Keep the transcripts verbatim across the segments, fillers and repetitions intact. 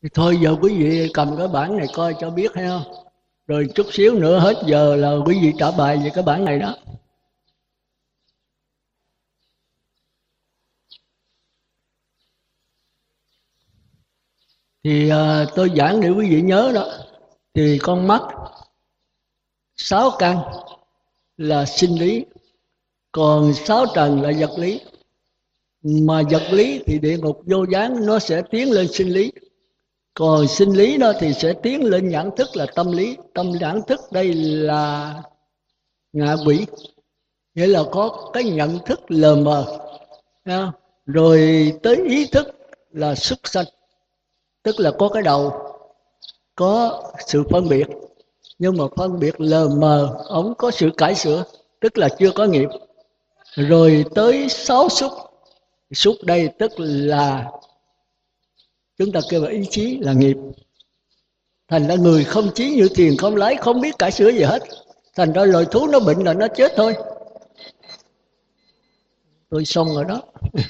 Thì thôi giờ quý vị cầm cái bản này coi cho biết hay không. Rồi chút xíu nữa hết giờ là quý vị trả bài về cái bản này đó. Thì à, tôi giảng để quý vị nhớ đó. Thì con mắt sáu căn là sinh lý, còn sáu trần là vật lý. Mà vật lý thì địa ngục vô gián nó sẽ tiến lên sinh lý, còn sinh lý đó thì sẽ tiến lên nhãn thức là tâm lý. Tâm nhãn thức đây là ngạ quỷ, nghĩa là có cái nhận thức lờ mờ. Rồi tới ý thức là súc sanh, tức là có cái đầu, có sự phân biệt, nhưng mà phân biệt lờ mờ, ông có sự cải sửa, tức là chưa có nghiệp. Rồi tới sáu xúc, xúc đây tức là chúng ta kêu là ý chí, là nghiệp. Thành ra người không chí như thiền không lái, không biết cải sửa gì hết. Thành ra loài thú nó bệnh là nó chết thôi. Tôi xong rồi đó.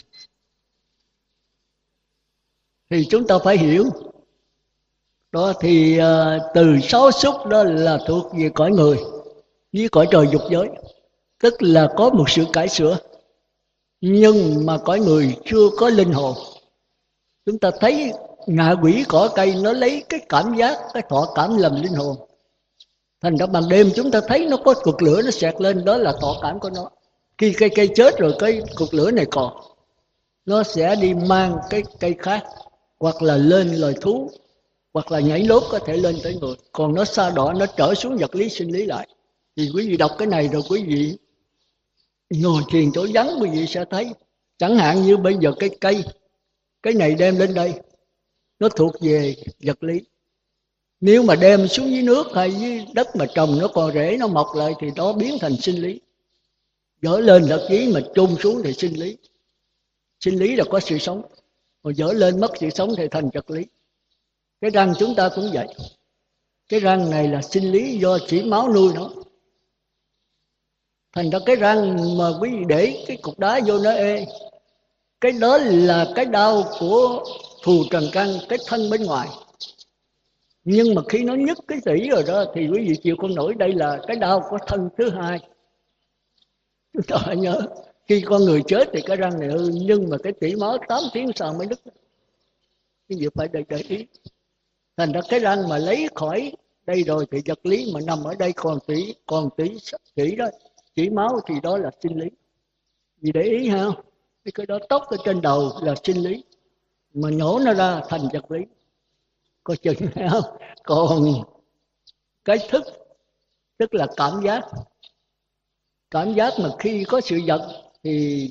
Thì chúng ta phải hiểu đó. Thì uh, từ sáu xúc đó là thuộc về cõi người với cõi trời dục giới, tức là có một sự cải sửa. Nhưng mà cõi người chưa có linh hồn. Chúng ta thấy ngạ quỷ cỏ cây nó lấy cái cảm giác, cái thọ cảm làm linh hồn. Thành ra ban đêm chúng ta thấy nó có cục lửa nó xẹt lên, đó là thọ cảm của nó. Khi cây cây chết rồi cái cục lửa này còn, nó sẽ đi mang cái cây khác, hoặc là lên loài thú, hoặc là nhảy lốp có thể lên tới người. Còn nó xa đỏ, nó trở xuống vật lý sinh lý lại. Thì quý vị đọc cái này rồi quý vị ngồi thiền chỗ vắng, quý vị sẽ thấy. Chẳng hạn như bây giờ cái cây, cái này đem lên đây, nó thuộc về vật lý. Nếu mà đem xuống dưới nước hay dưới đất mà trồng, nó còn rễ, nó mọc lại thì nó biến thành sinh lý. Dỡ lên vật lý mà chôn xuống thì sinh lý. Sinh lý là có sự sống, còn dỡ lên mất sự sống thì thành vật lý. Cái răng chúng ta cũng vậy. Cái răng này là sinh lý do chỉ máu nuôi nó. Thành ra cái răng mà quý vị để cái cục đá vô nó ê, cái đó là cái đau của phù trần căn, cái thân bên ngoài. Nhưng mà khi nó nhức cái tủy rồi đó thì quý vị chịu không nổi. Đây là cái đau của thân thứ hai. Chúng ta phải nhớ, khi con người chết thì cái răng này hư, nhưng mà cái tủy máu tám tiếng sau mới đứt. Cái việc phải để, để ý. Thành ra cái răng mà lấy khỏi đây rồi thì vật lý, mà nằm ở đây còn tủy, còn tủy tủy đó, chỉ máu thì đó là sinh lý. Vì để ý ha, cái đó tóc ở trên đầu là sinh lý, mà nhổ nó ra thành vật lý. Có chừng hay không? Còn cái thức tức là cảm giác. Cảm giác mà khi có sự vật thì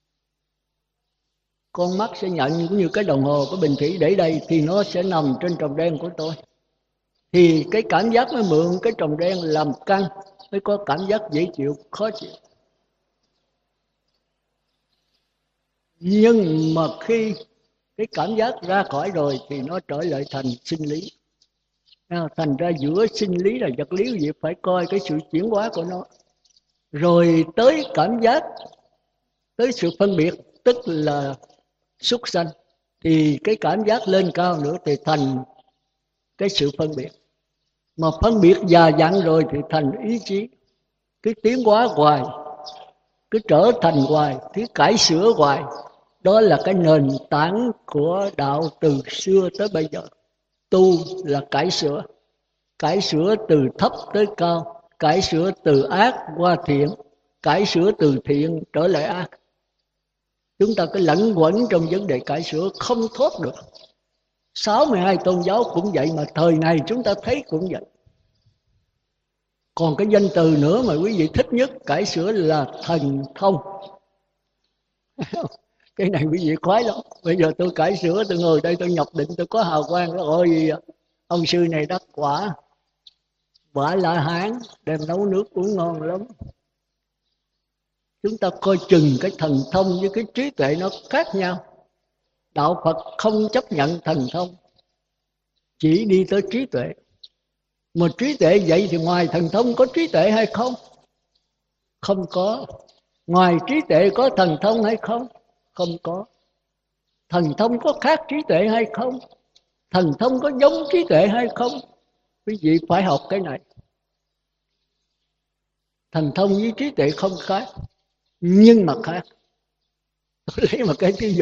con mắt sẽ nhận, cũng như cái đồng hồ, cái bình thủy để đây thì nó sẽ nằm trên tròng đen của tôi. Thì cái cảm giác mới mượn cái tròng đen làm căn, mới có cảm giác dễ chịu, khó chịu. Nhưng mà khi cái cảm giác ra khỏi rồi thì nó trở lại thành sinh lý. Thành ra giữa sinh lý là vật lý, việc phải coi cái sự chuyển hóa của nó. Rồi tới cảm giác, tới sự phân biệt, tức là súc sanh. Thì cái cảm giác lên cao nữa thì thành cái sự phân biệt. Mà phân biệt già dặn rồi thì thành ý chí. Cái tiến hóa hoài, cứ trở thành hoài, cái cải sửa hoài. Đó là cái nền tảng của đạo từ xưa tới bây giờ. Tu là cải sửa. Cải sửa từ thấp tới cao, cải sửa từ ác qua thiện, cải sửa từ thiện trở lại ác. Chúng ta cứ lẫn quẩn trong vấn đề cải sửa không thoát được. sáu mươi hai tôn giáo cũng vậy, mà thời này chúng ta thấy cũng vậy. Còn cái danh từ nữa mà quý vị thích nhất cải sửa là thần thông. Cái này quý vị khoái lắm. Bây giờ tôi cải sửa, tôi ngồi đây tôi nhập định, tôi có hào quang. Ôi, ông sư này đắc quả, quả La Hán, đem nấu nước uống ngon lắm. Chúng ta coi chừng cái thần thông với cái trí tuệ nó khác nhau. Đạo Phật không chấp nhận thần thông, chỉ đi tới trí tuệ. Mà trí tuệ vậy thì ngoài thần thông có trí tuệ hay không? Không có. Ngoài trí tuệ có thần thông hay không? Không có. Thần thông có khác trí tuệ hay không? Thần thông có giống trí tuệ hay không? Quý vị phải học cái này. Thần thông với trí tuệ không khác, nhưng mà khác. Tôi lấy một cái ví dụ.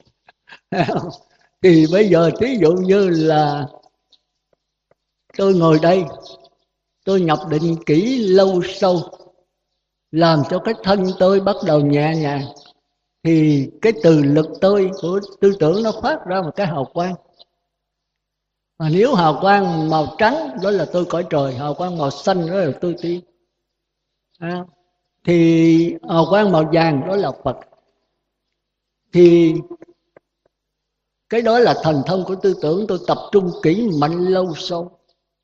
Thì bây giờ ví dụ như là tôi ngồi đây, tôi nhập định kỹ lâu sâu, làm cho cái thân tôi bắt đầu nhẹ nhàng, thì cái từ lực tôi của tư tưởng nó phát ra một cái hào quang. Mà nếu hào quang màu trắng đó là tôi cõi trời, hào quang màu xanh đó là tôi tiên, à, thì hào quang màu vàng đó là Phật. Thì cái đó là thần thông của tư tưởng, tôi tập trung kỹ mạnh lâu sâu.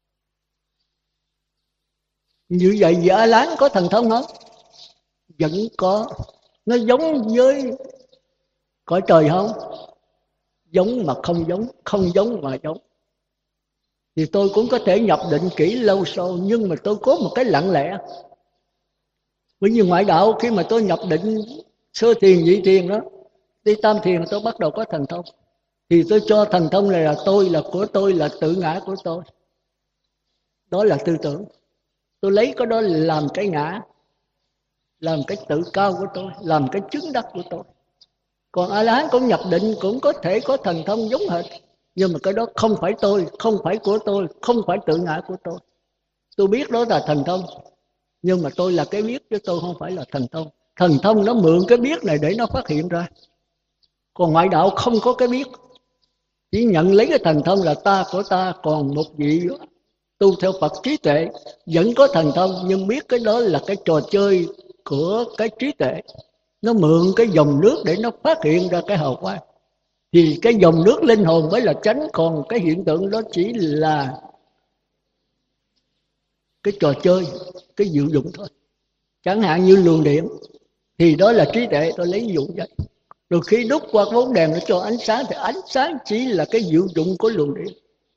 Như vậy giờ A-lán có thần thông không? Vẫn có. Nó giống với cõi trời không? Giống mà không giống, không giống mà giống. Thì tôi cũng có thể nhập định kỹ lâu sâu, nhưng mà tôi có một cái lặng lẽ. Bởi vì ngoại đạo khi mà tôi nhập định sơ thiền, nhị thiền đó, đi tam thiền tôi bắt đầu có thần thông. Thì tôi cho thần thông này là tôi, là của tôi, là tự ngã của tôi. Đó là tư tưởng. Tôi lấy cái đó làm cái ngã, làm cái tự cao của tôi, làm cái chứng đắc của tôi. Còn A-la-hán cũng nhập định, cũng có thể có thần thông giống hệt, nhưng mà cái đó không phải tôi, không phải của tôi, không phải tự ngã của tôi. Tôi biết đó là thần thông, nhưng mà tôi là cái biết, chứ tôi không phải là thần thông. Thần thông nó mượn cái biết này để nó phát hiện ra. Còn ngoại đạo không có cái biết, chỉ nhận lấy cái thần thông là ta của ta. Còn một vị tu theo Phật trí tuệ vẫn có thần thông, nhưng biết cái đó là cái trò chơi của cái trí tuệ. Nó mượn cái dòng nước để nó phát hiện ra cái hào quang. Thì cái dòng nước linh hồn mới là chánh, còn cái hiện tượng đó chỉ là cái trò chơi, cái diệu dụng thôi. Chẳng hạn như luồng điện, thì đó là trí tuệ, tôi lấy ví dụ vậy. Rồi khi đúc qua bóng đèn nó cho ánh sáng, thì ánh sáng chỉ là cái diệu dụng của luồng điện.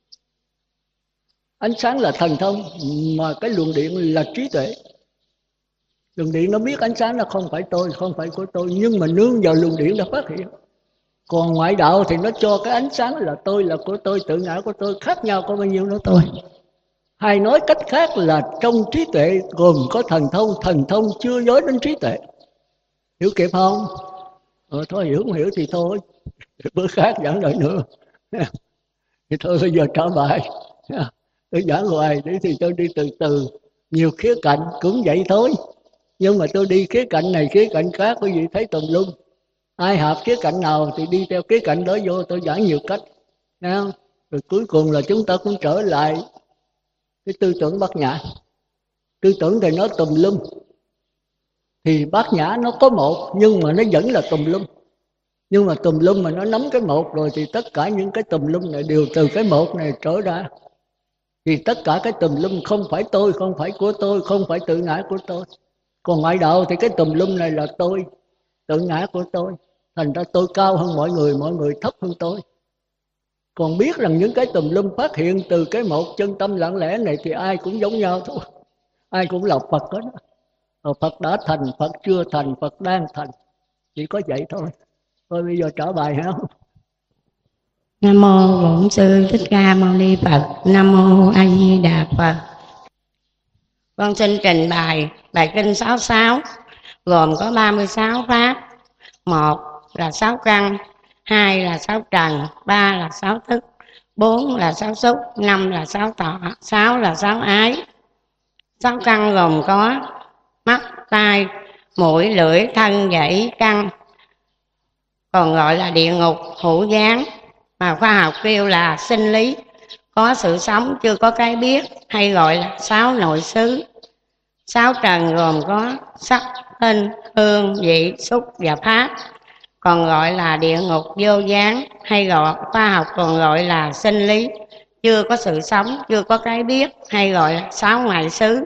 Ánh sáng là thần thông, mà cái luồng điện là trí tuệ. Luồng điện nó biết ánh sáng nó không phải tôi, không phải của tôi, nhưng mà nương vào luồng điện nó phát hiện. Còn ngoại đạo thì nó cho cái ánh sáng là tôi, là của tôi, tự ngã của tôi, khác nhau có bao nhiêu đó tôi. Hay nói cách khác là trong trí tuệ gồm có thần thông, thần thông chưa giới đến trí tuệ. Hiểu kịp không? Ờ, thôi hiểu không hiểu thì thôi, bữa khác giảng lời nữa. Thì thôi bây giờ trả bài. Tôi giảng hoài để thì tôi đi từ từ, nhiều khía cạnh cũng vậy thôi. Nhưng mà tôi đi khía cạnh này, khía cạnh khác, quý vị thấy tùm lum. Ai hợp khía cạnh nào thì đi theo khía cạnh đó vô, tôi giảng nhiều cách. Nghe không? Rồi cuối cùng là chúng ta cũng trở lại cái tư tưởng Bát Nhã. Tư tưởng thì nó tùm lum. Thì Bát Nhã nó có một, nhưng mà nó vẫn là tùm lum. Nhưng mà tùm lum mà nó nắm cái một rồi, thì tất cả những cái tùm lum này đều từ cái một này trở ra. Thì tất cả cái tùm lum không phải tôi, không phải của tôi, không phải tự ngã của tôi. Còn ngoại đạo thì cái tùm lum này là tôi, tự ngã của tôi. Thành ra tôi cao hơn mọi người, mọi người thấp hơn tôi. Còn biết rằng những cái tùm lum phát hiện từ cái một chân tâm lặng lẽ này thì ai cũng giống nhau thôi. Ai cũng là Phật hết. Phật đã thành, Phật chưa thành, Phật đang thành. Chỉ có vậy thôi. Thôi bây giờ trả bài hả? Nam mô Bổn Sư Thích Ca Mâu Ni Phật. Nam mô A Di Đà Phật. Con xin trình bày bài kinh sáu mươi sáu, gồm có ba mươi sáu pháp. Một là sáu căn, hai là sáu trần, ba là sáu thức, bốn là sáu xúc, năm là sáu thọ, sáu là sáu ái. Sáu căn gồm có mắt, tai, mũi, lưỡi, thân và ý căn, còn gọi là địa ngục, hữu gián, mà khoa học kêu là sinh lý, có sự sống chưa có cái biết, hay gọi là sáu nội xứ. Sáu trần gồm có sắc, hình, hương, vị, xúc và pháp, còn gọi là địa ngục vô gián, hay gọi khoa học còn gọi là sinh lý, chưa có sự sống, chưa có cái biết, hay gọi là sáu ngoại xứ.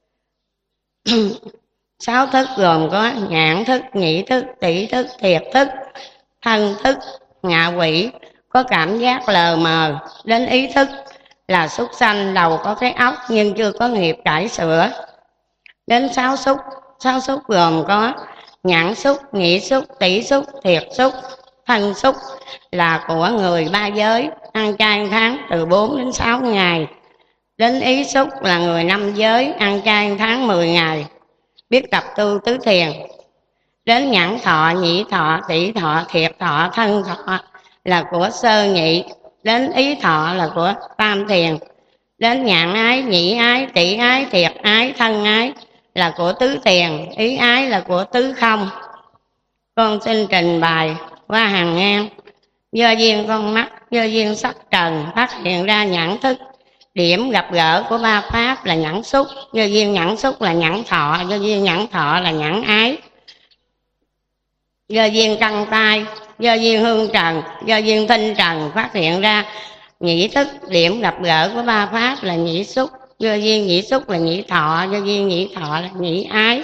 Sáu thức gồm có nhãn thức, nhĩ thức, tỷ thức, thiệt thức, thân thức, ngạ quỷ, có cảm giác lờ mờ. Đến ý thức là súc sanh, đầu có cái óc nhưng chưa có nghiệp cải sửa. Đến sáu xúc, sáu xúc gồm có nhãn xúc, nhĩ xúc, tỷ xúc, thiệt xúc, thân xúc, là của người ba giới, ăn chay một tháng từ bốn đến sáu ngày. Đến ý xúc là người năm giới, ăn chay một tháng mười ngày, biết tập tu tứ thiền. Đến nhãn thọ, nhĩ thọ, tỷ thọ, thiệt thọ, thân thọ là của sơ nhị. Đến ý thọ là của tam thiền. Đến nhãn ái, nhĩ ái, tỷ ái, thiệt ái, thân ái là của tứ thiền. Ý ái là của tứ không. Con xin trình bày qua hàng ngang. Do duyên con mắt, do duyên sắc trần phát hiện ra nhãn thức. Điểm gặp gỡ của ba pháp là nhãn xúc. Do duyên nhãn xúc là nhãn thọ. Do duyên nhãn thọ là nhãn ái. Do duyên căn tai, do duyên hương trần, do duyên tinh trần phát hiện ra nhĩ thức. Điểm gặp gỡ của ba pháp là nhĩ xúc. Do duyên nhĩ xúc là nhĩ thọ. Do duyên nhĩ thọ là nhĩ ái.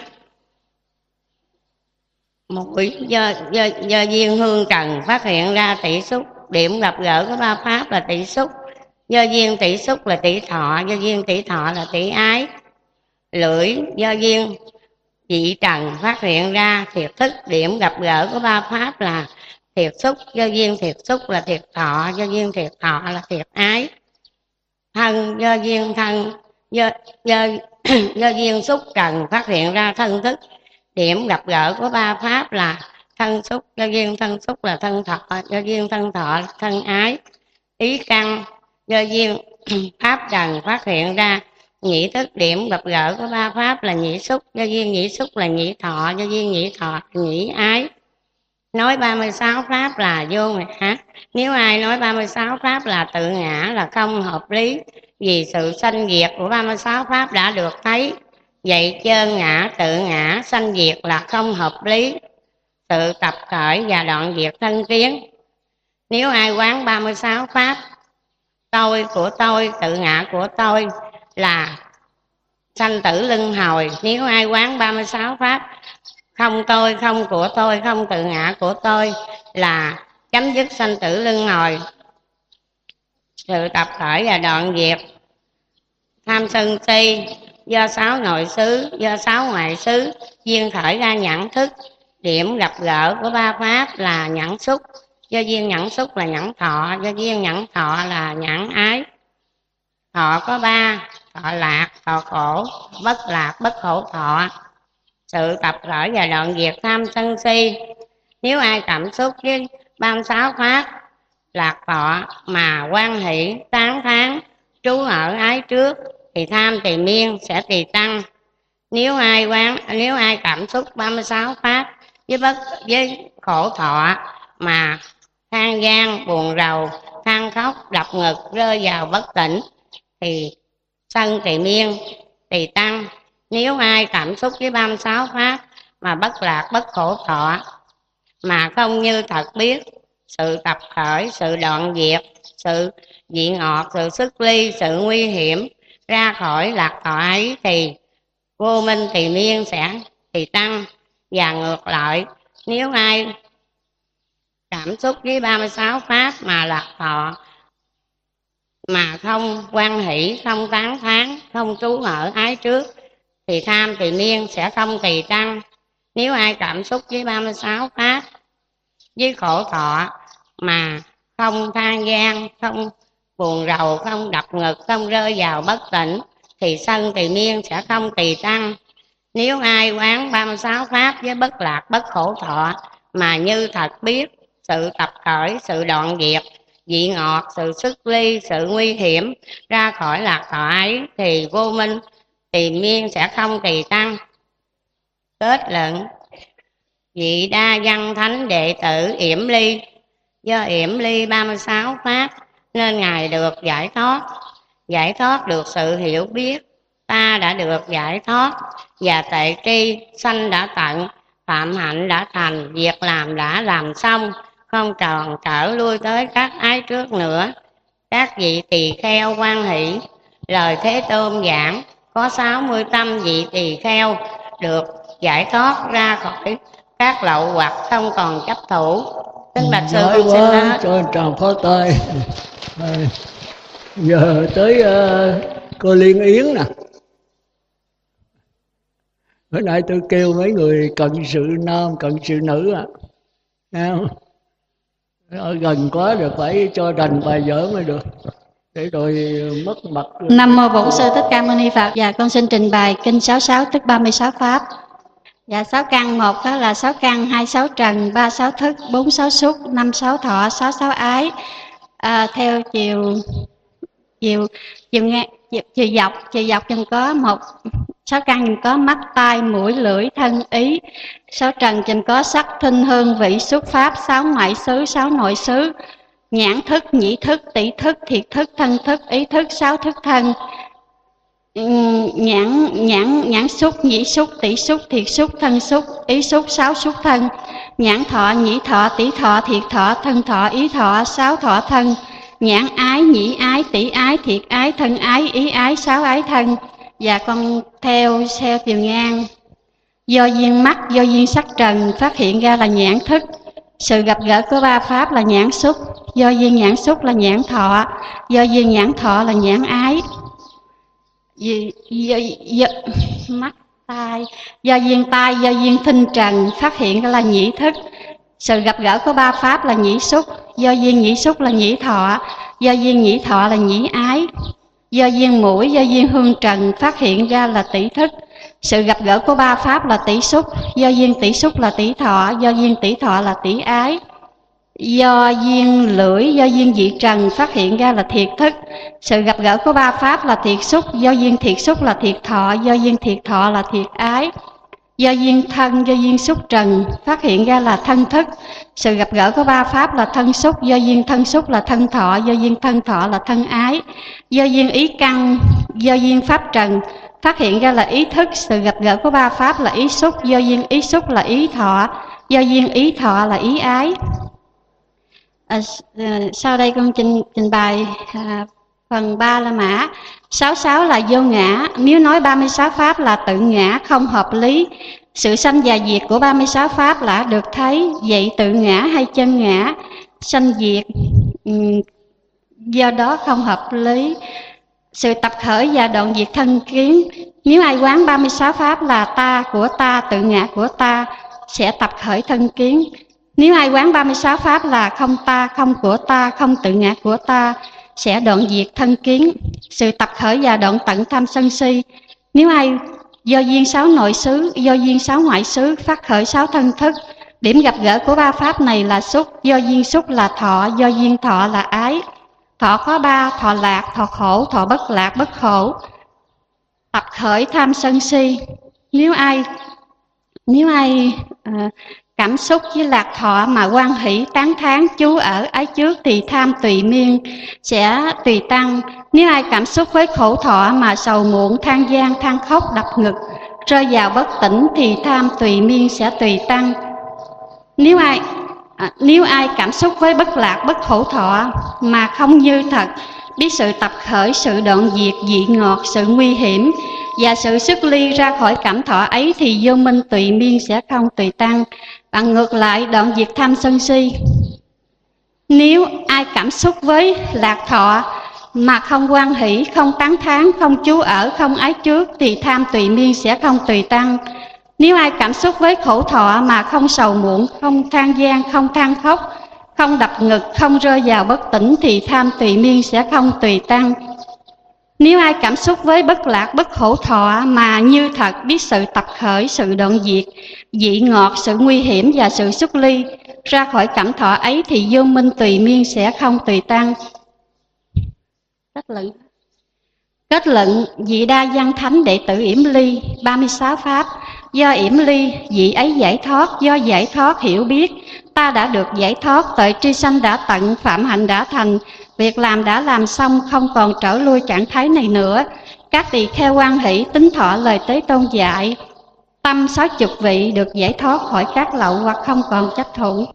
Mũi do, do, do duyên hương trần phát hiện ra tỷ xúc. Điểm gặp gỡ của ba pháp là tỷ xúc. Do duyên tỷ xúc là tỷ thọ. Do duyên tỷ thọ là tỷ ái. Lưỡi do duyên dị trần phát hiện ra thiệt thức. Điểm gặp gỡ của ba pháp là thiệt xúc. Do duyên thiệt xúc là thiệt thọ. Do duyên thiệt thọ là thiệt ái. Thân do duyên thân do, do, do duyên xúc trần phát hiện ra thân thức. Điểm gặp gỡ của ba pháp là thân xúc. Do duyên thân xúc là thân thọ. Do duyên thân thọ là thân ái. Ý căn do duyên pháp trần phát hiện ra nhĩ thức. Điểm gặp gỡ của ba pháp là nhĩ xúc. Do duyên nhĩ xúc là nhĩ thọ. Do duyên nhĩ thọ là nhĩ ái. Nói ba mươi sáu pháp là vô ngã. Nếu ai nói ba mươi sáu pháp là tự ngã là không hợp lý. Vì sự sanh diệt của ba mươi sáu pháp đã được thấy. Vậy chơn ngã, tự ngã, sanh diệt là không hợp lý. Sự tập khởi và đoạn diệt thân kiến. Nếu ai quán ba mươi sáu pháp tôi của tôi, tự ngã của tôi là sanh tử luân hồi. Nếu ai quán ba mươi sáu pháp không tôi, không của tôi, không tự ngã của tôi là chấm dứt sanh tử luân hồi. Sự tập khởi và đoạn diệt tham sân si do sáu nội xứ, do sáu ngoại xứ duyên khởi ra nhãn thức. Điểm gặp gỡ của ba pháp là nhãn xúc. Do duyên nhãn xúc là nhãn thọ. Do duyên nhãn thọ là nhãn ái. Thọ có ba: thọ lạc, thọ khổ, bất lạc, bất khổ thọ. Sự tập khởi và đoạn diệt tham sân si. Nếu ai cảm xúc với ba mươi sáu pháp lạc thọ mà quan hỷ, tán thán, trú ở ái trước thì tham tỳ miên sẽ tỳ tăng. Nếu ai quán, nếu ai cảm xúc ba mươi sáu pháp với bất với khổ thọ mà than gian, buồn rầu, than khóc, đập ngực, rơi vào bất tỉnh thì sân tỳ miên tỳ tăng. Nếu ai cảm xúc với ba mươi sáu pháp mà bất lạc, bất khổ thọ mà không như thật biết sự tập khởi, sự đoạn diệt, sự vị ngọt, sự xuất ly, sự nguy hiểm ra khỏi lạc thọ ấy thì vô minh tỳ miên sẽ tỳ tăng. Và ngược lại, nếu ai cảm xúc với ba mươi sáu pháp mà lạc thọ mà không quan hỷ, không tán thán, không trú ở ái trước thì tham tỳ miên sẽ không tỳ tăng. Nếu ai cảm xúc với ba mươi sáu pháp với khổ thọ mà không than gian, không buồn rầu, không đập ngực, không rơi vào bất tỉnh thì sân tỳ miên sẽ không tỳ tăng. Nếu ai quán ba mươi sáu pháp với bất lạc, bất khổ thọ mà như thật biết sự tập khởi, sự đoạn diệt, vị ngọt, sự xuất ly, sự nguy hiểm ra khỏi lạc thọ ấy thì vô minh tỳ miên sẽ không tỳ tăng. Kết luận: vị đa văn thánh đệ tử yểm ly, do yểm ly ba mươi sáu pháp nên ngài được giải thoát. Giải thoát được sự hiểu biết, ta đã được giải thoát, và tệ tri sanh đã tận, phạm hạnh đã thành, việc làm đã làm xong, không tròn trở lui tới các ái trước nữa. Các vị tỳ kheo hoan hỷ lời Thế Tôn giảng, có sáu mươi tâm vị tỳ kheo được giải thoát ra khỏi các lậu hoặc không còn chấp thủ. Kính bạch sư con xin hết. Cho anh tràng phó tay. Giờ tới uh, cô Liên Yến nè. Bữa nay tôi kêu mấy người cận sự nam, cận sự nữ à. Ở gần quá rồi phải cho rành bài vở mới được, để rồi mất mặt. Nam mô Bổn Sư Thích Ca Mâu Ni Phật. Dạ con xin trình bày kinh sáu mươi sáu tức ba mươi sáu pháp. Dạ sáu căn, một đó là sáu căn, hai sáu trần, ba sáu thức, bốn sáu xúc, năm sáu thọ, sáu sáu ái. À, theo chiều chiều chiều nghe chiều, chiều dọc chiều dọc chừng có một sáu căn chừng có mắt, tai, mũi, lưỡi, thân, ý. Sáu trần chừng có sắc, thinh, hương, vị, xúc, pháp. Sáu ngoại xứ, sáu nội xứ, nhãn thức, nhĩ thức, tỷ thức, thiệt thức, thân thức, ý thức. Sáu thức thân, nhãn nhãn nhãn xúc, nhĩ xúc, tỷ xúc, thiệt xúc, thân xúc, ý xúc. Sáu xúc thân, nhãn thọ, nhĩ thọ, tỷ thọ, thiệt thọ, thân thọ, ý thọ. Sáu thọ thân, nhãn ái, nhĩ ái, tỷ ái, thiệt ái, thân ái, ý ái. Sáu ái thân. Và con theo theo chiều ngang, do duyên mắt, do duyên sắc trần phát hiện ra là nhãn thức. Sự gặp gỡ của ba pháp là nhãn xúc, do duyên nhãn xúc là nhãn thọ, do duyên nhãn thọ là nhãn ái. Do, do, do, mắt, tai, do duyên tai, do duyên thinh trần phát hiện ra là nhĩ thức. Sự gặp gỡ của ba pháp là nhĩ xúc, do duyên nhĩ xúc là nhĩ thọ, do duyên nhĩ thọ là nhĩ ái. Do duyên mũi, do duyên hương trần phát hiện ra là tỷ thức. Sự gặp gỡ của ba pháp là tỷ xúc, do duyên tỷ xúc là tỷ thọ, do duyên tỷ thọ là tỷ ái. Do duyên lưỡi, do duyên dị trần phát hiện ra là thiệt thức. Sự gặp gỡ của ba pháp là thiệt xúc, do duyên thiệt xúc là thiệt thọ, do duyên thiệt thọ là thiệt ái. Do duyên thân, do duyên xúc trần phát hiện ra là thân thức. Sự gặp gỡ của ba pháp là thân xúc, do duyên thân xúc là thân thọ, do duyên thân thọ là thân ái. Do duyên ý căn, do duyên pháp trần phát hiện ra là ý thức. Sự gặp gỡ của ba pháp là ý xúc, do duyên ý xúc là ý thọ, do duyên ý thọ là ý ái. À, sau đây con trình, trình bày à, phần ba la mã. Sáu sáu là vô ngã. Nếu nói ba mươi sáu pháp là tự ngã không hợp lý. Sự sanh và diệt của ba mươi sáu pháp là được thấy. Vậy tự ngã hay chân ngã, sanh diệt, do đó không hợp lý. Sự tập khởi và đoạn diệt thân kiến. Nếu ai quán ba mươi sáu pháp là ta, của ta, tự ngã của ta, sẽ tập khởi thân kiến. Nếu ai quán ba mươi sáu pháp là không ta, không của ta, không tự ngã của ta, sẽ đoạn diệt thân kiến. Sự tập khởi và đoạn tận tham sân si. Nếu ai do duyên sáu nội xứ, do duyên sáu ngoại xứ phát khởi sáu thân thức. Điểm gặp gỡ của ba pháp này là xúc, do duyên xúc là thọ, do duyên thọ là ái. Thọ có ba: thọ lạc, thọ khổ, thọ bất lạc, bất khổ. Tập khởi tham sân si. Nếu ai nếu ai à, cảm xúc với lạc thọ mà hoan hỷ, tán thán, chú ở, ái trước thì tham tùy miên sẽ tùy tăng. Nếu ai cảm xúc với khổ thọ mà sầu muộn, than gian, than khóc, đập ngực, rơi vào bất tỉnh thì tham tùy miên sẽ tùy tăng. Nếu ai à, nếu ai cảm xúc với bất lạc, bất khổ thọ mà không như thật, biết sự tập khởi, sự đoạn diệt, vị ngọt, sự nguy hiểm và sự xuất ly ra khỏi cảm thọ ấy thì vô minh tùy miên sẽ không tùy tăng. Bằng ngược lại, đoạn diệt tham sân si. Nếu ai cảm xúc với lạc thọ mà không hoan hỷ, không tán thán, không chú ở, không ái trước thì tham tùy miên sẽ không tùy tăng. Nếu ai cảm xúc với khổ thọ mà không sầu muộn, không than gian, không than khóc, không đập ngực, không rơi vào bất tỉnh thì tham tùy miên sẽ không tùy tăng. Nếu ai cảm xúc với bất lạc, bất khổ thọ mà như thật, biết sự tập khởi, sự đoạn diệt, vị ngọt, sự nguy hiểm và sự xuất ly ra khỏi cảm thọ ấy thì vô minh tùy miên sẽ không tùy tăng. Kết luận. Kết luận, vị đa văn thánh đệ tử Yểm Ly, ba mươi sáu pháp. Do Yểm Ly, vị ấy giải thoát, do giải thoát hiểu biết, ta đã được giải thoát, tội tri sanh đã tận, phạm hạnh đã thành, việc làm đã làm xong, không còn trở lui trạng thái này nữa. Các tỳ kheo hoan hỷ tín thọ lời Tế Tôn dạy, tâm sáu chục vị được giải thoát khỏi các lậu hoặc không còn chấp thủ.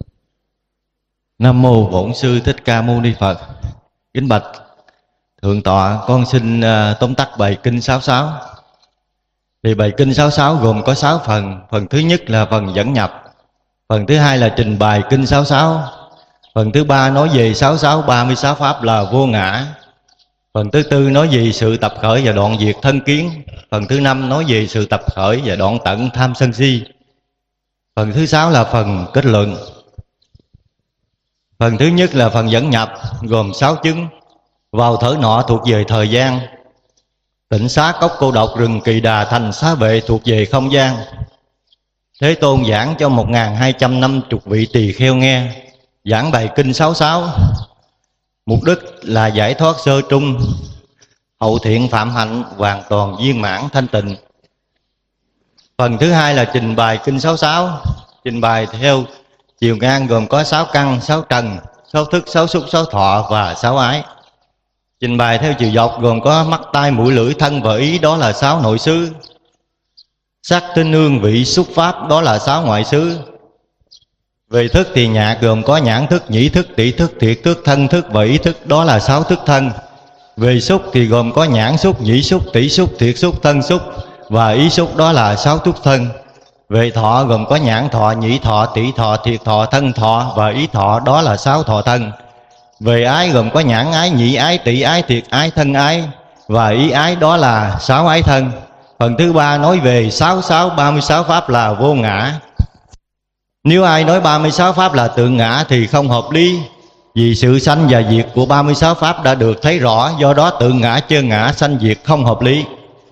Nam mô Bổn Sư Thích Ca Mâu Ni Phật. Kính bạch thượng tọa, con xin uh, tóm tắt bài kinh sáu sáu. Thì bài kinh sáu sáu gồm có sáu phần. Phần thứ nhất là phần dẫn nhập, phần thứ hai là trình bày kinh sáu sáu, phần thứ ba nói về sáu sáu ba mươi sáu pháp là vô ngã, phần thứ tư nói về sự tập khởi và đoạn diệt thân kiến, phần thứ năm nói về sự tập khởi và đoạn tận tham sân si, phần thứ sáu là phần kết luận. Phần thứ nhất là phần dẫn nhập, gồm sáu chứng. Vào thở nọ thuộc về thời gian, tịnh xá cốc cô độc rừng Kỳ Đà thành xá vệ thuộc về không gian. Thế Tôn giảng cho một nghìn hai trăm năm mươi vị tỳ kheo nghe, giảng bài kinh sáu sáu. Mục đích là giải thoát sơ trung, hậu thiện phạm hạnh hoàn toàn viên mãn thanh tịnh. Phần thứ hai là trình bày kinh sáu sáu, trình bày theo chiều ngang gồm có sáu căn, sáu trần, sáu thức, sáu xúc, sáu thọ và sáu ái. Trình bày theo chiều dọc gồm có mắt, tai, mũi, lưỡi, thân và ý, đó là sáu nội xứ. Sắc, thính, hương, vị, xúc, pháp, đó là sáu ngoại xứ. Về thức thì nhạc gồm có nhãn thức, nhĩ thức, tỷ thức, thiệt thức, thân thức và ý thức, đó là sáu thức thân. Về xúc thì gồm có nhãn xúc, nhĩ xúc, tỷ xúc, thiệt xúc, thân xúc và ý xúc, đó là sáu thức thân. Về thọ gồm có nhãn thọ, nhĩ thọ, tỷ thọ, thiệt thọ, thân thọ và ý thọ, đó là sáu thọ thân. Về ái gồm có nhãn ái, nhĩ ái, tỷ ái, thiệt ái, thân ái và ý ái, đó là sáu ái thân. Phần thứ ba nói về sáu sáu, ba mươi sáu pháp là vô ngã. Nếu ai nói ba mươi sáu pháp là tự ngã thì không hợp lý, vì sự sanh và diệt của ba mươi sáu pháp đã được thấy rõ, do đó tự ngã chơn ngã sanh diệt không hợp lý.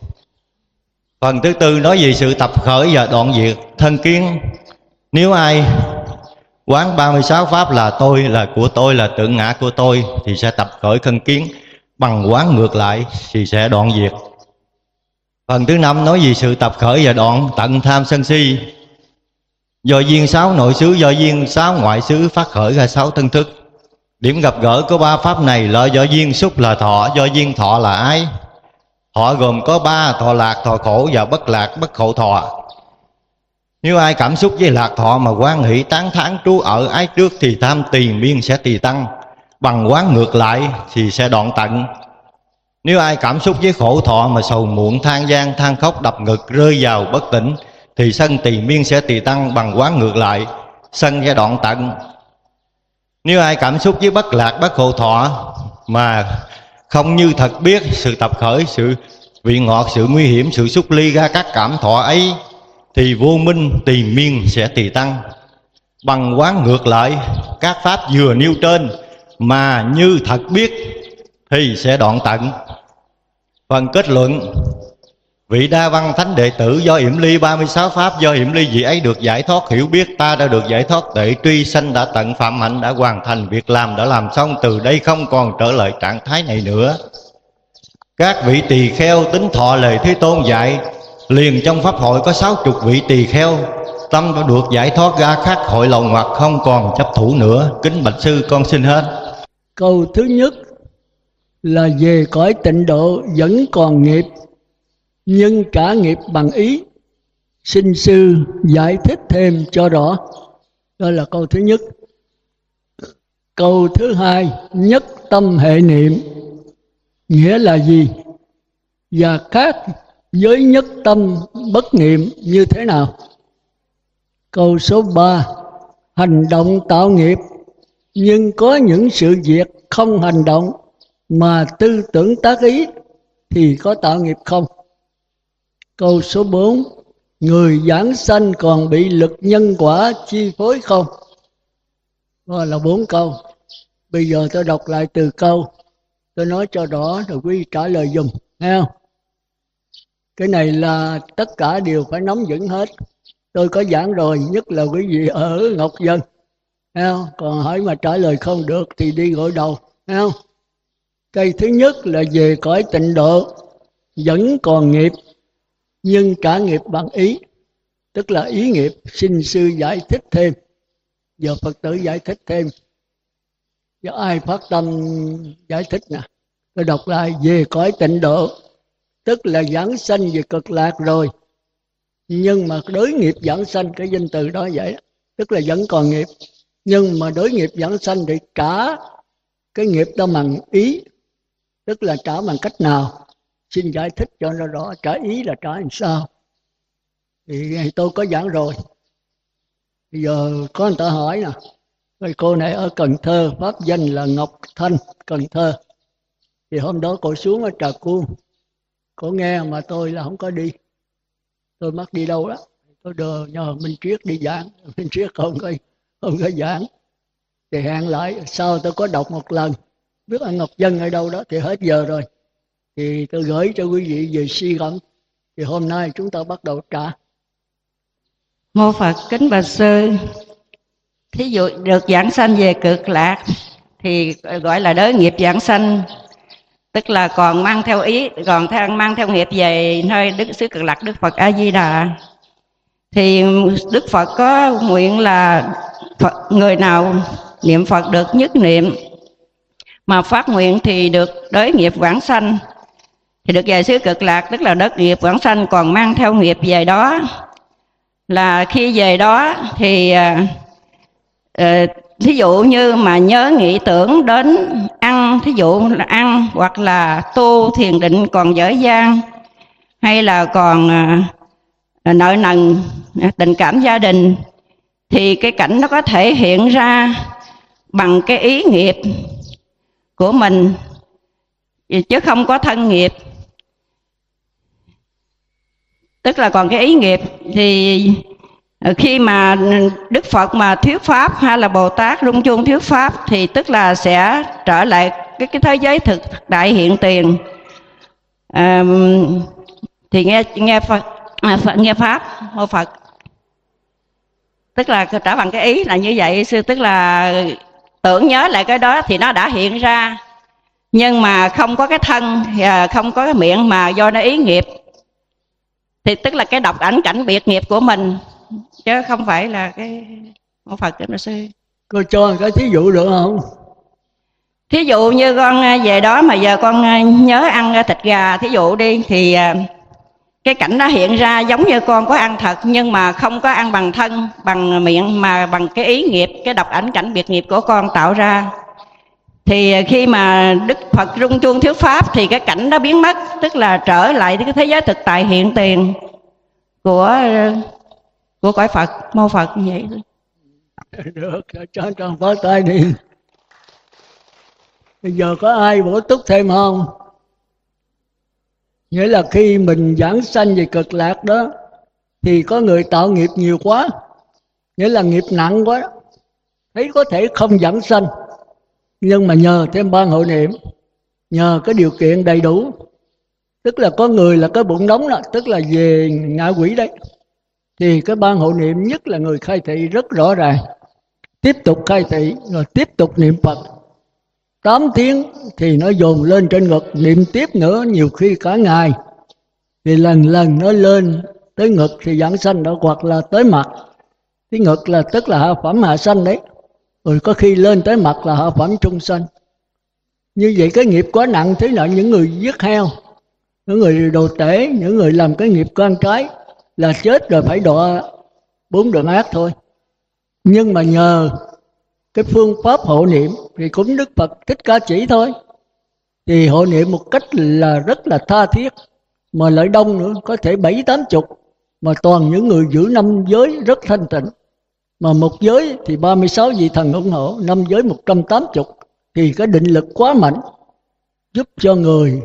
Phần thứ tư nói về sự tập khởi và đoạn diệt thân kiến. Nếu ai quán ba mươi sáu pháp là tôi, là của tôi, là tự ngã của tôi thì sẽ tập khởi thân kiến, bằng quán ngược lại thì sẽ đoạn diệt. Phần thứ năm nói về sự tập khởi và đoạn tận tham sân si. Do duyên sáu nội xứ, do duyên sáu ngoại xứ phát khởi ra sáu thân thức. Điểm gặp gỡ của ba pháp này là do duyên xúc là thọ, do duyên thọ là ái. Thọ gồm có ba: thọ lạc, thọ khổ và bất lạc, bất khổ thọ. Nếu ai cảm xúc với lạc thọ mà quan hỷ tán thán trú ở ái trước thì tham tỳ miên sẽ tỳ tăng, bằng quán ngược lại thì sẽ đoạn tận. Nếu ai cảm xúc với khổ thọ mà sầu muộn, than gian, than khóc, đập ngực, rơi vào bất tỉnh thì sân tỳ miên sẽ tỳ tăng, bằng quán ngược lại sân sẽ đoạn tận. Nếu ai cảm xúc với bất lạc, bất khổ thọ mà không như thật biết sự tập khởi, sự vị ngọt, sự nguy hiểm, sự xúc ly ra các cảm thọ ấy thì vô minh tỳ miên sẽ tỳ tăng, bằng quán ngược lại các pháp vừa nêu trên mà như thật biết thì sẽ đoạn tận. Phần kết luận: vị Đa Văn Thánh đệ tử do yểm ly ba mươi sáu pháp, do yểm ly vị ấy được giải thoát hiểu biết, ta đã được giải thoát tệ truy sanh đã tận phạm hạnh, đã hoàn thành việc làm, đã làm xong, từ đây không còn trở lại trạng thái này nữa. Các vị tỳ kheo tính thọ lời Thế Tôn dạy, liền trong pháp hội có sáu chục vị tỳ kheo, tâm đã được giải thoát ra khác hội lầu ngoặt, không còn chấp thủ nữa. Kính bạch sư, con xin hết. Câu thứ nhất là về cõi tịnh độ vẫn còn nghiệp, nhưng trả nghiệp bằng ý. Xin sư giải thích thêm cho rõ. Đó là câu thứ nhất. Câu thứ hai, nhất tâm hệ niệm nghĩa là gì, và khác với nhất tâm bất niệm như thế nào? Câu số ba, hành động tạo nghiệp, nhưng có những sự việc không hành động mà tư tưởng tác ý thì có tạo nghiệp không? Câu số bốn, người giảng sanh còn bị lực nhân quả chi phối không? Đó là bốn câu. Bây giờ tôi đọc lại từ câu, tôi nói cho rõ rồi quý vị trả lời dùm, nghe không? Cái này là tất cả đều phải nắm vững hết. Tôi có giảng rồi, nhất là quý vị ở Ngọc Dân, nghe không? Còn hỏi mà trả lời không được thì đi gội đầu, nghe không? Cái thứ nhất là về cõi tịnh độ vẫn còn nghiệp, nhưng trả nghiệp bằng ý, tức là ý nghiệp. Xin sư giải thích thêm. Giờ Phật tử giải thích thêm. Giờ ai phát tâm giải thích nè? Tôi đọc lại: về cõi tịnh độ tức là giảng sanh về cực lạc rồi, nhưng mà đối nghiệp giảng sanh, cái danh từ đó vậy, tức là vẫn còn nghiệp, nhưng mà đối nghiệp giảng sanh thì trả cái nghiệp đó bằng ý, tức là trả bằng cách nào? Xin giải thích cho nó rõ. Trả ý là trả làm sao? Thì tôi có giảng rồi. Bây giờ có người ta hỏi nè, người cô này ở Cần Thơ, pháp danh là Ngọc Thanh, Cần Thơ. Thì hôm đó cô xuống ở Trà Cuông, cô nghe mà tôi là không có đi. Tôi mắc đi đâu đó, tôi đưa nhờ Minh Triết đi giảng. Minh Triết không có, không có giảng. thì hẹn lại sau tôi có đọc một lần, biết anh Ngọc Dân ở đâu đó thì hết giờ rồi, thì tôi gửi cho quý vị về suy gẫm. Thì hôm nay chúng ta bắt đầu trả. Mô Phật. Kính bạch sư, thí dụ được giảng sanh về cực lạc thì gọi là đới nghiệp giảng sanh, tức là còn mang theo ý, còn theo mang theo nghiệp về nơi đức xứ cực lạc Đức Phật A Di Đà. Thì Đức Phật có nguyện là Phật, người nào niệm Phật được nhất niệm mà phát nguyện thì được đới nghiệp vãng sanh, thì được về xứ cực lạc, tức là đất nghiệp vãng sanh còn mang theo nghiệp về đó. Là khi về đó thì uh, thí dụ như mà nhớ nghĩ tưởng đến ăn, thí dụ là ăn hoặc là tu thiền định còn dở dang, hay là còn uh, nợ nần tình cảm gia đình, thì cái cảnh nó có thể hiện ra bằng cái ý nghiệp của mình chứ không có thân nghiệp. Tức là còn cái ý nghiệp thì khi mà Đức Phật mà thuyết pháp hay là Bồ Tát rung chuông thuyết pháp thì tức là sẽ trở lại cái, cái thế giới thực đại hiện tiền. À, thì nghe nghe Phật, à, Phật nghe pháp Mô Phật. Tức là trở bằng cái ý là như vậy sư, tức là tưởng nhớ lại cái đó thì nó đã hiện ra, nhưng mà không có cái thân, không có cái miệng, mà do nó ý nghiệp. Thì tức là cái độc ảnh cảnh biệt nghiệp của mình, chứ không phải là cái Mô Phật. Kính sư, cô cho cái thí dụ được không? thí dụ như con về đó mà giờ con nhớ ăn thịt gà thí dụ đi, thì cái cảnh đó hiện ra giống như con có ăn thật, nhưng mà không có ăn bằng thân, bằng miệng, mà bằng cái ý nghiệp, cái độc ảnh cảnh biệt nghiệp của con tạo ra. Thì khi mà Đức Phật rung chuông thuyết pháp thì cái cảnh đó biến mất, tức là trở lại cái thế giới thực tại hiện tiền của của cõi Phật. Mô Phật như vậy. Được, cho cho phó tay đi. Bây giờ có ai bổ túc thêm không? Nghĩa là khi mình giảng sanh về cực lạc đó thì có người tạo nghiệp nhiều quá, nghĩa là nghiệp nặng quá, thấy có thể không giảng sanh, nhưng mà nhờ thêm ban hộ niệm, nhờ cái điều kiện đầy đủ, tức là có người là cái bụng nóng đó, tức là về ngạ quỷ đấy, thì cái ban hộ niệm nhất là người khai thị rất rõ ràng, tiếp tục khai thị rồi tiếp tục niệm Phật tám tiếng thì nó dồn lên trên ngực, niệm tiếp nữa, nhiều khi cả ngày, thì lần lần nó lên tới ngực thì giảng sanh đó, hoặc là tới mặt. Cái ngực là tức là hạ phẩm hạ sanh đấy, rồi có khi lên tới mặt là hạ phẩm trung sanh. Như vậy cái nghiệp quá nặng, thế là những người giết heo, những người đồ tể, những người làm cái nghiệp con trái là chết rồi, phải đọa bốn đường ác thôi. Nhưng mà nhờ cái phương pháp hộ niệm thì cũng Đức Phật Thích Ca chỉ thôi, thì hộ niệm một cách là rất là tha thiết, mà lại đông nữa, có thể bảy tám chục, mà toàn những người giữ năm giới rất thanh tịnh. Mà một giới thì ba mươi sáu vị thần ủng hộ, năm giới một trăm tám mươi, thì cái định lực quá mạnh, giúp cho người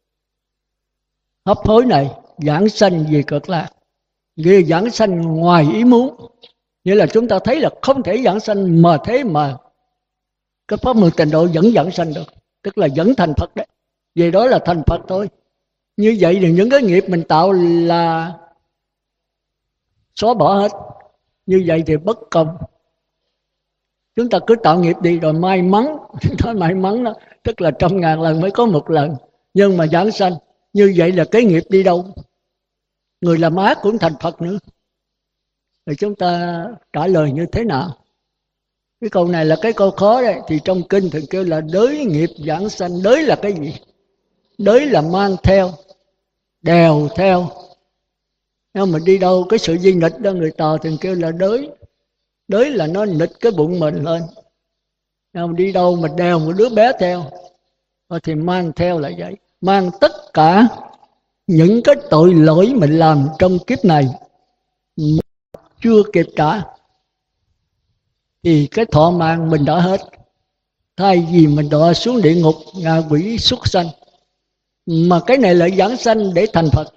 hấp hối này giảng sanh về cực lạc. Vì giảng sanh ngoài ý muốn, nghĩa là chúng ta thấy là không thể giảng sanh, mà thế mà cái pháp mười tịnh độ vẫn giảng sanh được, tức là vẫn thành Phật đấy. Vì đó là thành Phật thôi. Như vậy thì những cái nghiệp mình tạo là xóa bỏ hết. Như vậy thì bất công. Chúng ta cứ tạo nghiệp đi rồi may mắn, nói may mắn đó, tức là trăm ngàn lần mới có một lần. Nhưng mà giảng sanh, như vậy là cái nghiệp đi đâu? Người làm ác cũng thành Phật nữa. Rồi chúng ta trả lời như thế nào? Cái câu này là cái câu khó đấy. Thì trong kinh thường kêu là đới nghiệp giảng sanh. Đới là cái gì? Đới là mang theo, đèo theo. Nếu mà đi đâu cái sự di nghịch đó, người ta thường kêu là đới. Đới là nó nghịch cái bụng mình lên. Nếu mà đi đâu mà đèo một đứa bé theo, thì mang theo là vậy. Mang tất cả những cái tội lỗi mình làm trong kiếp này chưa kịp trả, thì cái thọ mạng mình đã hết. Thay vì mình đọa xuống địa ngục, ngạ quỷ, súc sanh, mà cái này lại giảng sanh để thành Phật.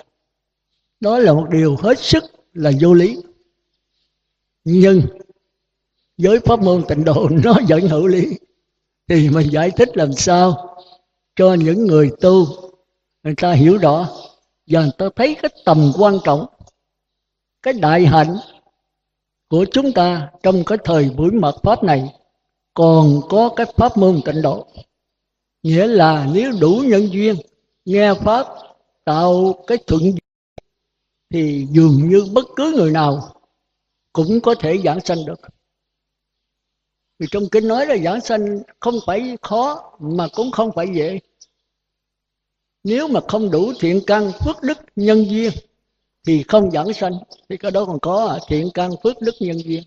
Đó là một điều hết sức là vô lý. Nhưng với pháp môn tịnh độ nó vẫn hữu lý. Thì mình giải thích làm sao cho những người tu người ta hiểu rõ và người ta thấy cái tầm quan trọng, cái đại hạnh của chúng ta trong cái thời buổi mạt pháp này còn có cái pháp môn tịnh độ. Nghĩa là nếu đủ nhân duyên nghe pháp tạo cái thuận duyên thì dường như bất cứ người nào cũng có thể giảng sanh được. Vì trong kinh nói là giảng sanh không phải khó mà cũng không phải dễ. Nếu mà không đủ thiện căn phước đức nhân duyên thì không giảng sanh. Thì cái đó còn có thiện căn phước đức nhân duyên.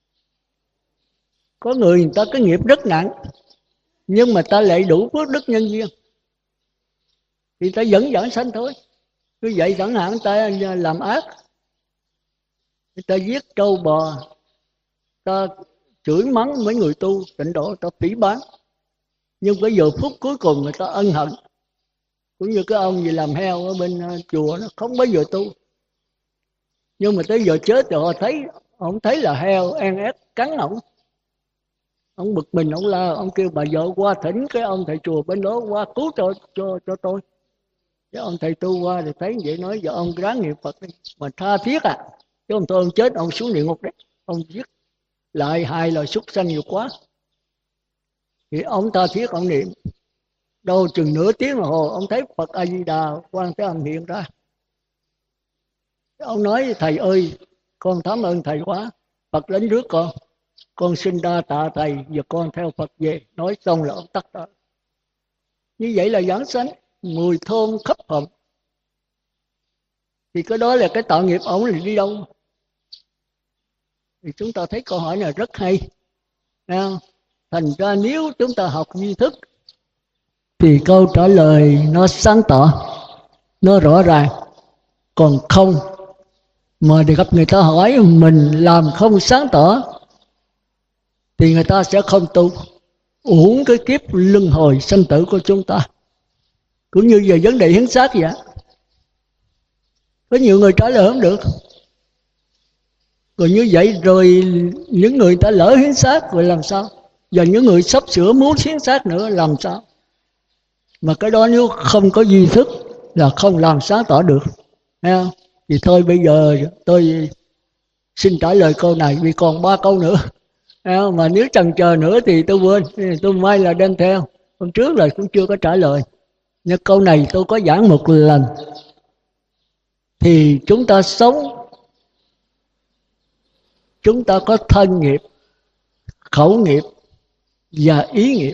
Có người người ta có nghiệp rất nặng nhưng mà ta lại đủ phước đức nhân duyên thì ta vẫn giảng sanh thôi. Như vậy chẳng hạn ta làm ác, ta giết trâu bò, ta chửi mắng mấy người tu tịnh độ, ta phỉ báng, nhưng bây giờ phút cuối cùng người ta ân hận. Cũng như cái ông gì làm heo ở bên chùa nó không bao giờ tu, nhưng mà tới giờ chết rồi họ thấy, ông thấy là heo en ép cắn ổng, ông bực mình, ông la, ông kêu bà vợ qua thỉnh cái ông thầy chùa bên đó qua cứu cho cho cho tôi. Cái ông thầy tu qua thì thấy vậy nói giờ ông ráng niệm Phật đi mà tha thiết à, chứ ông thôi ông chết ông xuống địa ngục đấy, ông giết lại hai loài súc sanh nhiều quá. Thì ông tha thiết ông niệm, đâu chừng nửa tiếng đồng hồ ông thấy Phật A Di Đà Quan Thế Âm hiện ra. Ông nói thầy ơi, con cảm ơn thầy quá, Phật đến rước con, con xin đa tạ thầy, giờ con theo Phật về. Nói xong là ông tắt thở. Như vậy là giảng sanh, mùi thơm khắp hồn. Thì cái đó là cái tạo nghiệp ổng là đi đâu? Thì chúng ta thấy câu hỏi này rất hay. Thành ra nếu chúng ta học duy thức thì câu trả lời nó sáng tỏ, nó rõ ràng. Còn không mà để gặp người ta hỏi mình làm không sáng tỏ thì người ta sẽ không tu, uổng cái kiếp luân hồi sanh tử của chúng ta. Cũng như về vấn đề hiến xác vậy, có nhiều người trả lời không được. Rồi như vậy rồi những người ta lỡ hiến xác rồi làm sao? Và những người sắp sửa muốn hiến xác nữa làm sao? Mà cái đó nếu không có duy thức là không làm sáng tỏ được. Thấy không? Thì thôi bây giờ tôi xin trả lời câu này vì còn ba câu nữa. Thấy không? Mà nếu chần chờ nữa thì tôi quên, tôi may là đem theo. Hôm trước là cũng chưa có trả lời. Nhưng câu này tôi có giảng một lần. Thì chúng ta sống, chúng ta có thân nghiệp, khẩu nghiệp và ý nghiệp.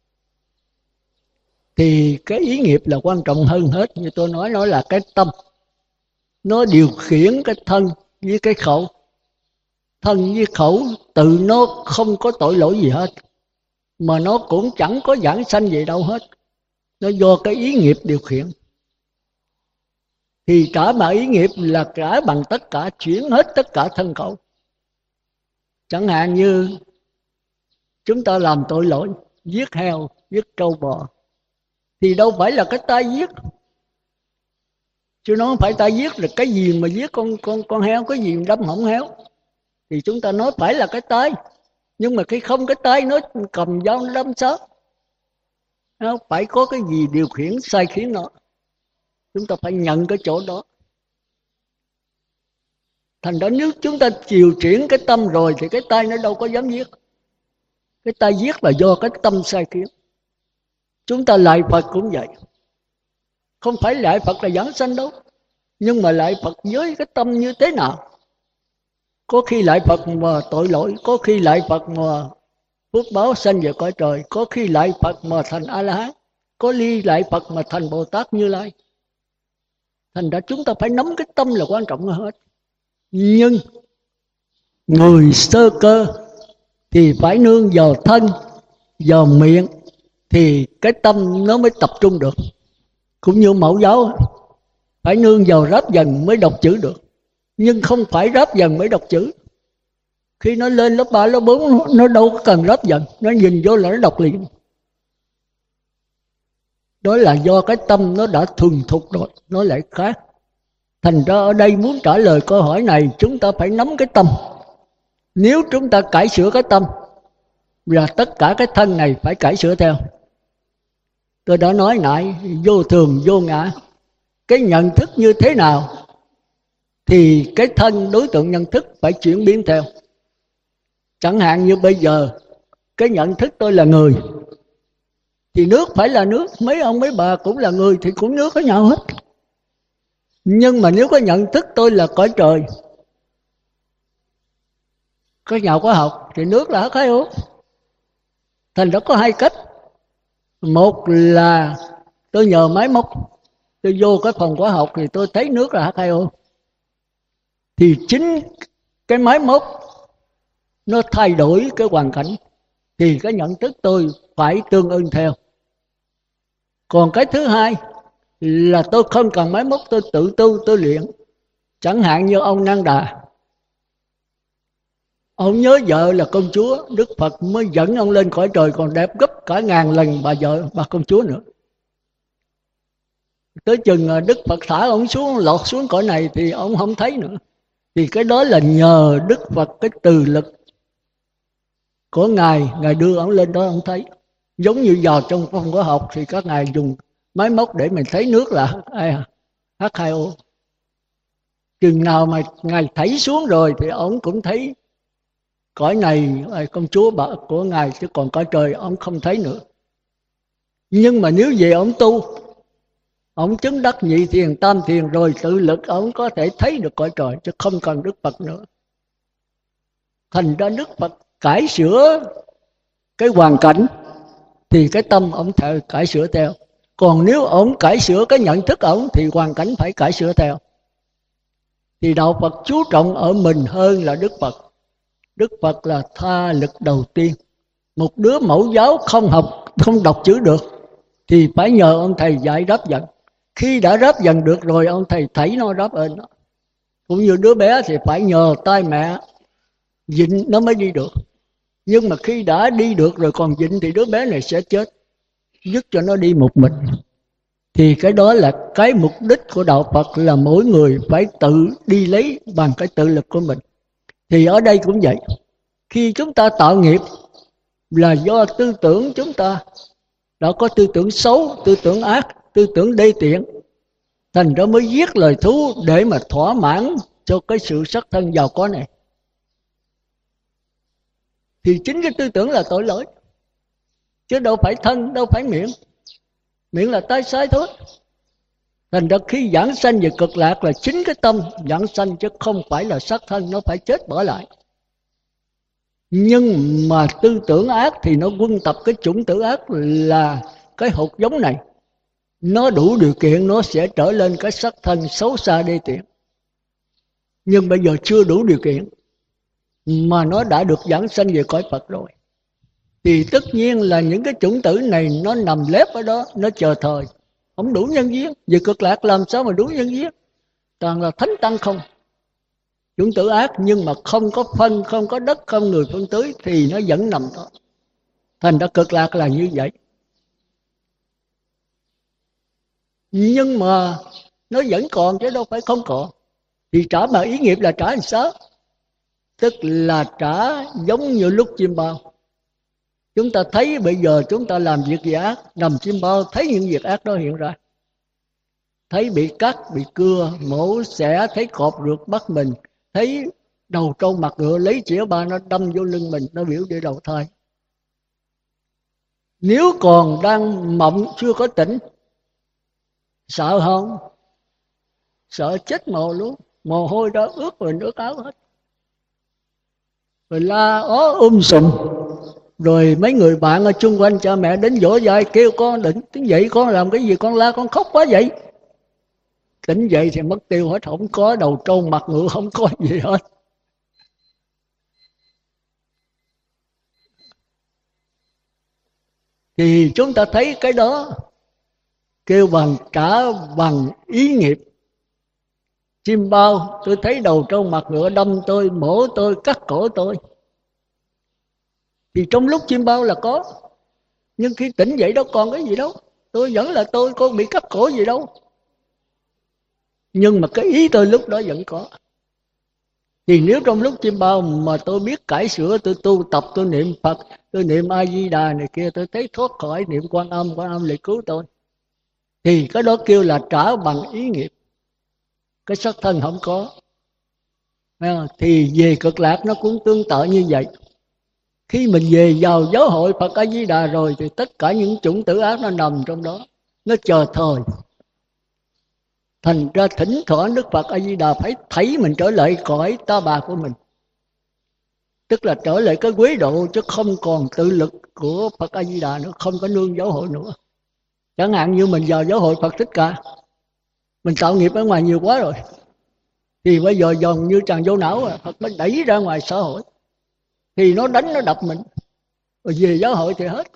Thì cái ý nghiệp là quan trọng hơn hết. Như tôi nói, nó là cái tâm, nó điều khiển cái thân với cái khẩu. Thân với khẩu tự nó không có tội lỗi gì hết, mà nó cũng chẳng có giảng sanh gì đâu hết. Nó do cái ý nghiệp điều khiển. Thì trả mà ý nghiệp là trả bằng tất cả, chuyển hết tất cả thân khẩu. Chẳng hạn như chúng ta làm tội lỗi, giết heo, giết trâu bò, thì đâu phải là cái tay giết. Chứ nó không phải tay giết là cái gì mà giết con con con heo, cái gì đâm hỏng heo. Thì chúng ta nói phải là cái tay. Nhưng mà khi không cái tay nó cầm dao nó đâm sao? Nó phải có cái gì điều khiển sai khiến nó. Chúng ta phải nhận cái chỗ đó. Thành ra nếu chúng ta chiều chuyển cái tâm rồi thì cái tay nó đâu có dám giết. Cái tay giết là do cái tâm sai khiến. Chúng ta lại Phật cũng vậy. Không phải lại Phật là giảng sanh đâu, nhưng mà lại Phật với cái tâm như thế nào. Có khi lại Phật mà tội lỗi, có khi lại Phật mà phước báo sanh về cõi trời, có khi lại Phật mà thành A-la-hán, có khi lại Phật mà thành Bồ Tát Như Lai. Thành ra chúng ta phải nắm cái tâm là quan trọng hơn hết. Nhưng người sơ cơ thì phải nương vào thân, vào miệng thì cái tâm nó mới tập trung được. Cũng như mẫu giáo phải nương vào ráp dần mới đọc chữ được, nhưng không phải ráp dần mới đọc chữ. Khi nó lên lớp ba, lớp bốn nó đâu có cần ráp dần, nó nhìn vô là nó đọc liền. Đó là do cái tâm nó đã thuần thục rồi, nó lại khác. Thành ra ở đây muốn trả lời câu hỏi này, chúng ta phải nắm cái tâm. Nếu chúng ta cải sửa cái tâm là tất cả cái thân này phải cải sửa theo. Tôi đã nói nãy, vô thường vô ngã. Cái nhận thức như thế nào thì cái thân đối tượng nhận thức phải chuyển biến theo. Chẳng hạn như bây giờ cái nhận thức tôi là người thì nước phải là nước, mấy ông mấy bà cũng là người thì cũng nước với nhau hết. Nhưng mà nếu có nhận thức tôi là cõi trời, có nhà khoa học thì nước là hát hai ô. Thành ra có hai cách. Một là tôi nhờ máy móc, tôi vô cái phòng khoa học thì tôi thấy nước là hát hai ô. Thì chính cái máy móc nó thay đổi cái hoàn cảnh thì cái nhận thức tôi phải tương ưng theo. Còn cái thứ hai là tôi không cần máy móc, tôi tự tu tôi luyện. Chẳng hạn như ông Năng Đà, ông nhớ vợ là công chúa, Đức Phật mới dẫn ông lên cõi trời còn đẹp gấp cả ngàn lần bà vợ, bà công chúa nữa. Tới chừng Đức Phật thả ông xuống, lọt xuống cõi này thì ông không thấy nữa. Thì cái đó là nhờ Đức Phật cái từ lực của Ngài, Ngài đưa ông lên đó ông thấy. Giống như vào trong phòng khoa học thì các ngài dùng máy móc để mình thấy nước là hát hai ô. Chừng nào mà Ngài thảy xuống rồi thì ông cũng thấy cõi này công chúa bà của Ngài, chứ còn cõi trời ông không thấy nữa. Nhưng mà nếu về ông tu, ông chứng đắc nhị thiền tam thiền rồi tự lực ông có thể thấy được cõi trời, chứ không cần Đức Phật nữa. Thành ra Đức Phật cải sửa cái hoàn cảnh thì cái tâm ông phải cải sửa theo. Còn nếu ông cải sửa cái nhận thức ông thì hoàn cảnh phải cải sửa theo. Thì đạo Phật chú trọng ở mình hơn là Đức Phật. Đức Phật là tha lực đầu tiên. Một đứa mẫu giáo không học, không đọc chữ được thì phải nhờ ông thầy dạy ráp dần. Khi đã ráp dần được rồi ông thầy thấy nó ráp ơn nó. Cũng như đứa bé thì phải nhờ tay mẹ dịnh nó mới đi được. Nhưng mà khi đã đi được rồi còn dịnh thì đứa bé này sẽ chết, dứt cho nó đi một mình. Thì cái đó là cái mục đích của đạo Phật, là mỗi người phải tự đi lấy bằng cái tự lực của mình. Thì ở đây cũng vậy. Khi chúng ta tạo nghiệp là do tư tưởng chúng ta đã có tư tưởng xấu, tư tưởng ác, tư tưởng đê tiện. Thành ra mới giết lời thú để mà thỏa mãn cho cái sự sắc thân giàu có này. Thì chính cái tư tưởng là tội lỗi, chứ đâu phải thân, đâu phải miệng. Miệng là tay sai thôi. Thành ra khi giảng sanh về cực lạc là chính cái tâm giảng sanh, chứ không phải là sắc thân nó phải chết bỏ lại. Nhưng mà tư tưởng ác thì nó quân tập cái chủng tử ác là cái hột giống này. Nó đủ điều kiện nó sẽ trở lên cái sắc thân xấu xa đê tiện. Nhưng bây giờ chưa đủ điều kiện mà nó đã được giảng sanh về cõi Phật rồi, thì tất nhiên là những cái chủng tử này nó nằm lép ở đó, nó chờ thời, không đủ nhân duyên. Về cực lạc làm sao mà đủ nhân duyên? Toàn là thánh tăng không. Chủng tử ác nhưng mà không có phân, không có đất, không người phân tưới thì nó vẫn nằm đó. Thành ra cực lạc là như vậy. Nhưng mà nó vẫn còn chứ đâu phải không còn. Thì trả mà ý nghiệp là trả làm sao? Tức là trả giống như lúc chim bao. Chúng ta thấy bây giờ chúng ta làm việc gì ác, nằm chim bao thấy những việc ác đó hiện ra. Thấy bị cắt, bị cưa, mổ xẻ, thấy cọp rượt bắt mình, thấy đầu trâu mặt ngựa lấy chĩa ba nó đâm vô lưng mình, nó biểu để đầu thai. Nếu còn đang mộng chưa có tỉnh, sợ không? Sợ chết mồ luôn. Mồ hôi đó ướt rồi nước áo hết. Rồi la ó um sùm. Rồi mấy người bạn ở chung quanh cha mẹ đến dỗ dai kêu con định tỉnh dậy, con làm cái gì con la, con khóc quá vậy. Tỉnh dậy thì mất tiêu hết, không có đầu trâu mặt ngựa, không có gì hết. Thì chúng ta thấy cái đó kêu bằng trả bằng ý nghiệp. Chim bao tôi thấy đầu trâu mặt ngựa đâm tôi, mổ tôi, cắt cổ tôi, thì trong lúc chim bao là có. Nhưng khi tỉnh dậy đâu còn cái gì đâu. Tôi vẫn là tôi, con bị cắt cổ gì đâu. Nhưng mà cái ý tôi lúc đó vẫn có. Thì nếu trong lúc chiêm bao mà tôi biết cải sửa, tôi tu tập, tôi niệm Phật, tôi niệm A Di Đà này kia, tôi thấy thoát khỏi, niệm Quan Âm, Quan Âm lại cứu tôi, thì cái đó kêu là trả bằng ý nghiệp. Cái sắc thân không có. Thì về cực lạc nó cũng tương tự như vậy. Khi mình về vào giáo hội Phật A Di Đà rồi thì tất cả những chủng tử ác nó nằm trong đó, nó chờ thời. Thành ra thỉnh thoảng Đức Phật A Di Đà phải thấy mình trở lại cõi ta bà của mình, tức là trở lại cái quế độ, chứ không còn tự lực của Phật A Di Đà nữa, không có nương giáo hội nữa. Chẳng hạn như mình vào giáo hội Phật Thích Ca, mình tạo nghiệp ở ngoài nhiều quá rồi, thì bây giờ dòng như tràn vô não, Phật mới đẩy ra ngoài xã hội, thì nó đánh nó đập mình, rồi về giáo hội thì hết.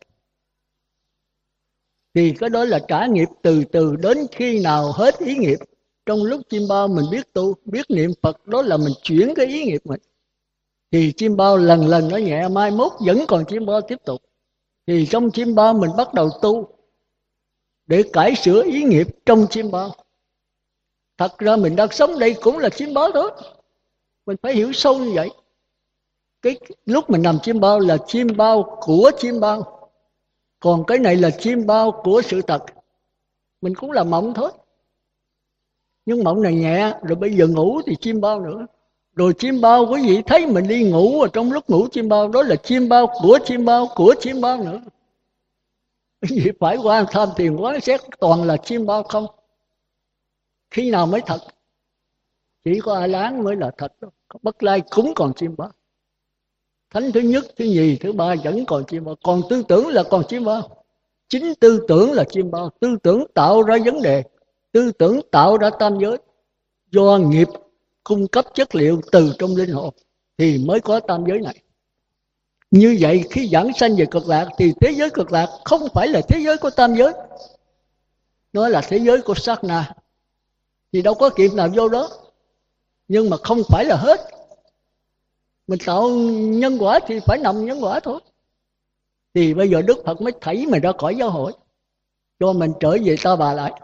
Thì cái đó là trả nghiệp từ từ đến khi nào hết ý nghiệp. Trong lúc chiêm bao mình biết tu, biết niệm Phật, đó là mình chuyển cái ý nghiệp mình. Thì chiêm bao lần lần nó nhẹ, mai mốt vẫn còn chiêm bao tiếp tục. Thì trong chiêm bao mình bắt đầu tu để cải sửa ý nghiệp trong chiêm bao. Thật ra mình đang sống đây cũng là chiêm bao thôi. Mình phải hiểu sâu như vậy. Cái lúc mình nằm chiêm bao là chiêm bao của chiêm bao, còn cái này là chiêm bao của sự thật. Mình cũng là mộng thôi, nhưng mộng này nhẹ. Rồi bây giờ ngủ thì chiêm bao nữa. Rồi chiêm bao quý vị thấy mình đi ngủ, và trong lúc ngủ chiêm bao, đó là chiêm bao của chiêm bao của chiêm bao nữa. Quý vị phải qua tham thiền quán xét toàn là chiêm bao không. Khi nào mới thật? Chỉ có A Lán mới là thật đó. Bất Lai cũng còn chiêm bao. Thánh thứ nhất, thứ nhì, thứ ba vẫn còn chiêm bao. Còn tư tưởng là còn chiêm bao. Chính tư tưởng là chiêm bao. Tư tưởng tạo ra vấn đề, tư tưởng tạo ra tam giới. Do nghiệp cung cấp chất liệu từ trong linh hồn thì mới có tam giới này. Như vậy khi giảng sanh về cực lạc thì thế giới cực lạc không phải là thế giới của tam giới, nó là thế giới của sát na. Thì đâu có kịp nào vô đó, nhưng mà không phải là hết. Mình tạo nhân quả thì phải nằm nhân quả thôi. Thì bây giờ Đức Phật mới thảy mình ra khỏi giáo hội, cho mình trở về ta bà lại.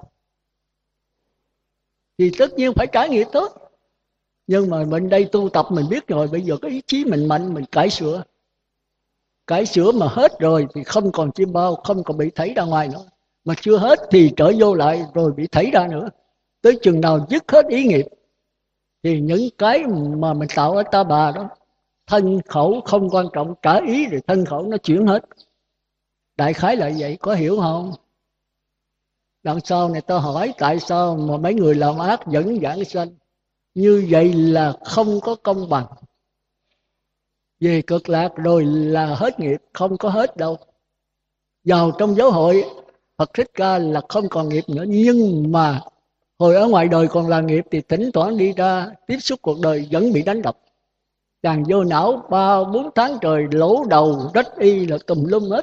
Thì tất nhiên phải trải nghiệm tốt. Nhưng mà mình đây tu tập mình biết rồi, bây giờ cái ý chí mình mạnh, mình cải sửa. Cải sửa mà hết rồi thì không còn chiêm bao, không còn bị thảy ra ngoài nữa. Mà chưa hết thì trở vô lại rồi bị thảy ra nữa. Tới chừng nào dứt hết ý nghiệp thì những cái mà mình tạo ở ta bà đó, thân khẩu không quan trọng, trả ý rồi thân khẩu nó chuyển hết. Đại khái là vậy, có hiểu không? Đằng sau này tôi hỏi tại sao mà mấy người làm ác vẫn giảng sanh. Như vậy là không có công bằng. Về cực lạc rồi là hết nghiệp, không có hết đâu. Vào trong giáo hội Phật Thích Ca là không còn nghiệp nữa. Nhưng mà hồi ở ngoài đời còn là nghiệp thì thỉnh thoảng đi ra tiếp xúc cuộc đời vẫn bị đánh đập. Chàng vô não ba bốn tháng trời, lỗ đầu rách y là tùm lum hết.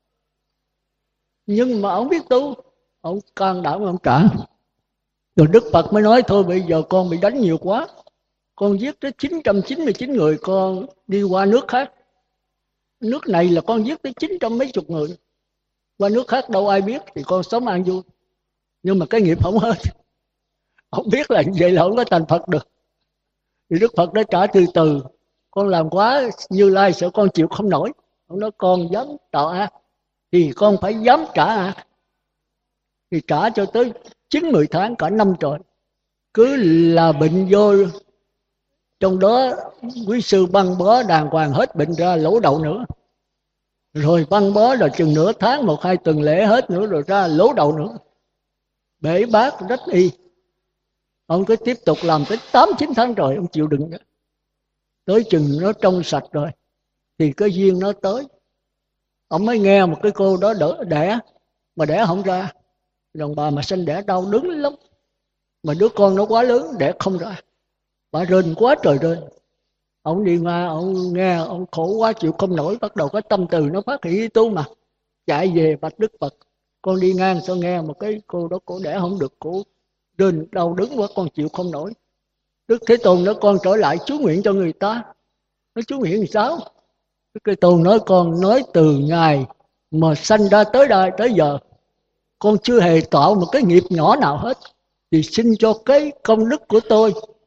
Nhưng mà ông biết tu, ông can đảm ông trả. Rồi Đức Phật mới nói thôi bây giờ con bị đánh nhiều quá, con giết tới chín trăm chín mươi chín người, con đi qua nước khác. Nước này là con giết tới chín trăm mấy chục người. Qua nước khác đâu ai biết thì con sống an vui. Nhưng mà cái nghiệp không hết. Không biết là vậy là không có thành Phật được. Thì Đức Phật đã trả từ từ. Con làm quá Như Lai sợ con chịu không nổi. Ông nói con dám tạo ác thì con phải dám trả ác. Thì trả cho tới chín mười tháng, cả năm trời. Cứ là bệnh vô, trong đó quý sư băng bó đàng hoàng hết bệnh ra lỗ đầu nữa. Rồi băng bó là chừng nửa tháng, một hai tuần lễ hết nữa, rồi ra lỗ đầu nữa. Bể bát rách y. Ông cứ tiếp tục làm tới tám chín tháng rồi, ông chịu đựng đó. Tới chừng nó trong sạch rồi thì cái duyên nó tới. Ông mới nghe một cái cô đó đỡ đẻ, mà đẻ không ra. Đàn bà mà sinh đẻ đau đớn lắm. Mà đứa con nó quá lớn, đẻ không ra. Bà rên quá trời rên. Ông đi qua, ông nghe, ông khổ quá chịu không nổi. Bắt đầu có tâm từ nó phát hiện tu mà. Chạy về bạch Đức Phật. Con đi ngang sao nghe một cái cô đó, cổ đẻ không được, cổ rên đau đớn quá, con chịu không nổi. Đức Thế Tôn nói con trở lại chú nguyện cho người ta. Nói chú nguyện làm sao? Đức Thế Tôn nói con nói từ ngày mà sanh ra tới đây tới giờ, con chưa hề tạo một cái nghiệp nhỏ nào hết. Thì xin cho cái công đức của tôi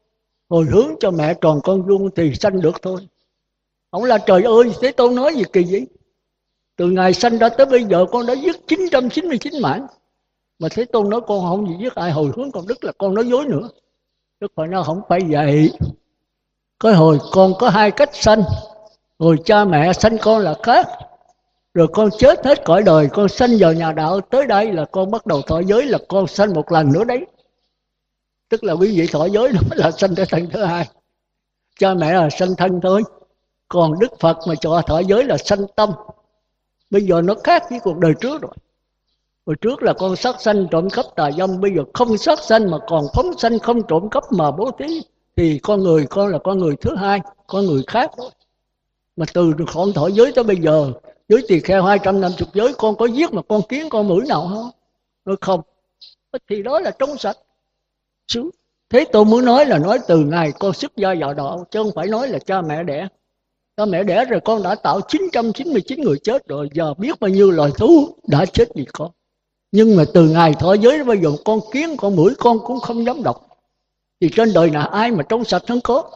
hồi hướng cho mẹ tròn con vuông thì sanh được thôi. Ông là trời ơi, Thế Tôn nói gì kỳ vậy? Từ ngày sanh ra tới bây giờ con đã giết chín trăm chín mươi chín mạng, mà Thế Tôn nói con không gì giết ai, hồi hướng công đức là con nói dối nữa. Đức Phật nói không phải vậy. Cái hồi con có hai cách sanh. Rồi cha mẹ sanh con là khác. Rồi con chết hết cõi đời, con sanh vào nhà đạo, tới đây là con bắt đầu thọ giới, là con sanh một lần nữa đấy. Tức là quý vị thọ giới đó là sanh trở thành thứ hai. Cha mẹ là sanh thân thôi. Còn Đức Phật mà cho thọ giới là sanh tâm. Bây giờ nó khác với cuộc đời trước rồi. Hồi trước là con sát sanh trộm cắp tà dâm, bây giờ không sát sanh mà còn phóng sanh, không trộm cắp mà bố thí, thì con người con là con người thứ hai, con người khác thôi. Mà từ con thọ giới tới bây giờ, giới tỳ kheo hai trăm năm mươi giới, con có giết mà con kiến con mũi nào không? Nói không. Thì đó là trong sạch. Thế Tôn muốn nói là nói từ ngày con xuất gia vào đạo, chứ không phải nói là cha mẹ đẻ. Cha mẹ đẻ rồi con đã tạo chín trăm chín mươi chín người chết rồi, giờ biết bao nhiêu loài thú đã chết vì con. Nhưng mà từ ngày thọ giới đến bây giờ con kiến, con mũi con cũng không dám độc. Thì trên đời nào ai mà trong sạch không có.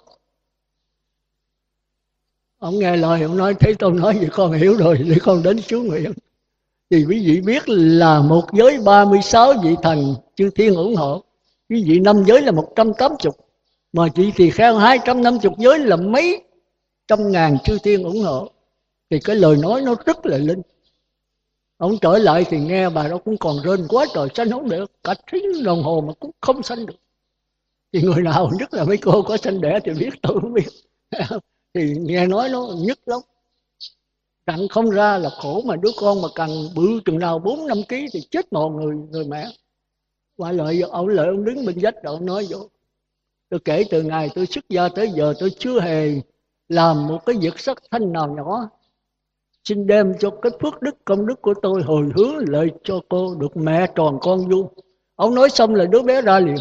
Ông nghe lời ông nói, Thế Tôn nói vậy con hiểu rồi, để con đến chú nguyện. Thì quý vị biết là một giới ba mươi sáu vị thần chư thiên ủng hộ, quý vị năm giới là một trăm tám mươi, mà chị thì kheo hai trăm năm mươi giới là mấy trăm ngàn chư thiên ủng hộ. Thì cái lời nói nó rất là linh. Ông trở lại thì nghe bà đó cũng còn rên quá trời, sanh không được, cả tiếng đồng hồ mà cũng không sanh được. Thì người nào, nhất là mấy cô có sanh đẻ thì biết, tôi không biết. Thì nghe nói nó nhức lắm. Cặn không ra là khổ, mà đứa con mà cần bự chừng nào bốn năm ký thì chết một người người mẹ. Qua lợi ông lợi ông đứng bên vách rồi ông nói vô. Tôi kể từ ngày tôi xuất gia tới giờ tôi chưa hề làm một cái việc sắc thanh nào nhỏ. Xin đem cho cái phước đức công đức của tôi hồi hướng lợi cho cô được mẹ tròn con vuông. Ông nói xong là đứa bé ra liền.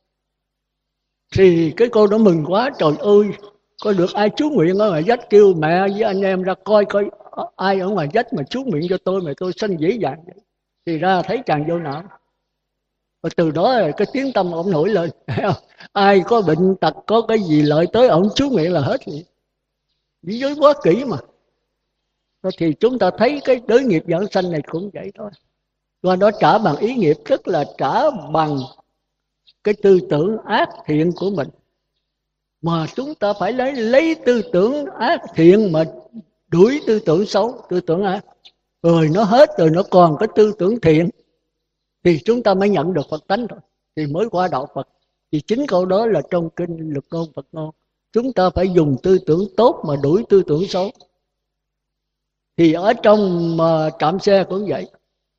Thì cái cô đó mừng quá, trời ơi, có được ai chú nguyện ở ngoài vách, kêu mẹ với anh em ra coi coi ai ở ngoài vách mà chú nguyện cho tôi mà tôi sanh dễ dàng. Thì ra thấy chàng vô não. Và từ đó cái tiếng tâm ông nổi lên. Ai có bệnh tật, có cái gì lợi tới ông chú nguyện là hết. Lý giới quá kỹ mà. Thì chúng ta thấy cái đới nghiệp giảng sanh này cũng vậy thôi. Và đó trả bằng ý nghiệp, tức là trả bằng cái tư tưởng ác thiện của mình. Mà chúng ta phải lấy lấy tư tưởng ác thiện mà đuổi tư tưởng xấu, tư tưởng ác. Rồi nó hết rồi nó còn cái tư tưởng thiện, thì chúng ta mới nhận được Phật tánh rồi, thì mới qua đạo Phật. Thì chính câu đó là trong kinh Lực Ngôn Phật Ngôn. Chúng ta phải dùng tư tưởng tốt mà đuổi tư tưởng xấu. Thì ở trong mà trạm xe cũng vậy.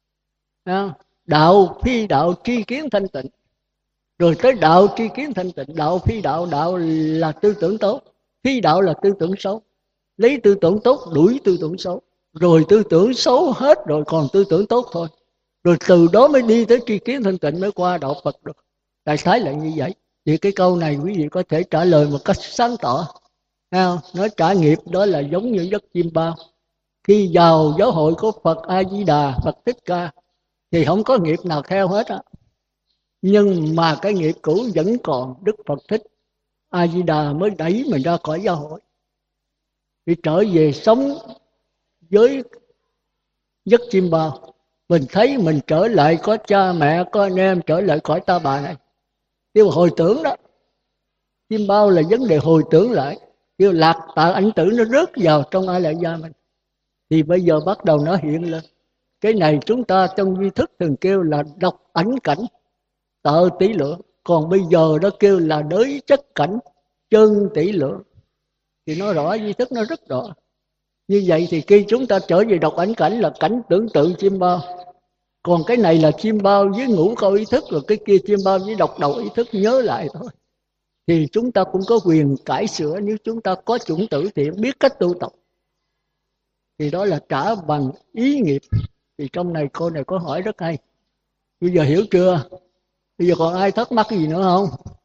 Đạo phi đạo tri kiến thanh tịnh. Rồi tới đạo tri kiến thanh tịnh. Đạo phi đạo, đạo là tư tưởng tốt, phi đạo là tư tưởng xấu. Lấy tư tưởng tốt đuổi tư tưởng xấu. Rồi tư tưởng xấu hết rồi còn tư tưởng tốt thôi. Rồi từ đó mới đi tới tri kiến thanh tịnh, mới qua đạo Phật được. Đại khái là như vậy. Thì cái câu này quý vị có thể trả lời một cách sáng tỏ. Nói trả nghiệp đó là giống như giấc chim bao. Khi vào giáo hội của Phật A-di-đà, Phật Thích Ca, thì không có nghiệp nào theo hết á. Nhưng mà cái nghiệp cũ vẫn còn. Đức Phật Thích A-di-đà mới đẩy mình ra khỏi giáo hội, thì trở về sống với giấc chim bao. Mình thấy mình trở lại có cha mẹ, có anh em, trở lại khỏi ta bà này. Kêu hồi tưởng đó. Chim bao là vấn đề hồi tưởng lại. Kêu lạc tạ ảnh tử nó rớt vào trong A Lại Gia mình. Thì bây giờ bắt đầu nó hiện lên. Cái này chúng ta trong duy thức thường kêu là độc ảnh cảnh, tợ tỷ lượng. Còn bây giờ nó kêu là đới chất cảnh, chân tỷ lượng. Thì nó rõ, duy thức nó rất rõ. Như vậy thì khi chúng ta trở về độc ảnh cảnh là cảnh tưởng tượng chim bao. Còn cái này là chim bao với ngũ câu ý thức, rồi cái kia chim bao với độc đầu ý thức nhớ lại thôi. Thì chúng ta cũng có quyền cải sửa nếu chúng ta có chủng tử thiện, biết cách tu tập. Thì đó là trả bằng ý nghiệp. Thì trong này cô này có hỏi rất hay. Bây giờ hiểu chưa? Bây giờ còn ai thắc mắc gì nữa không?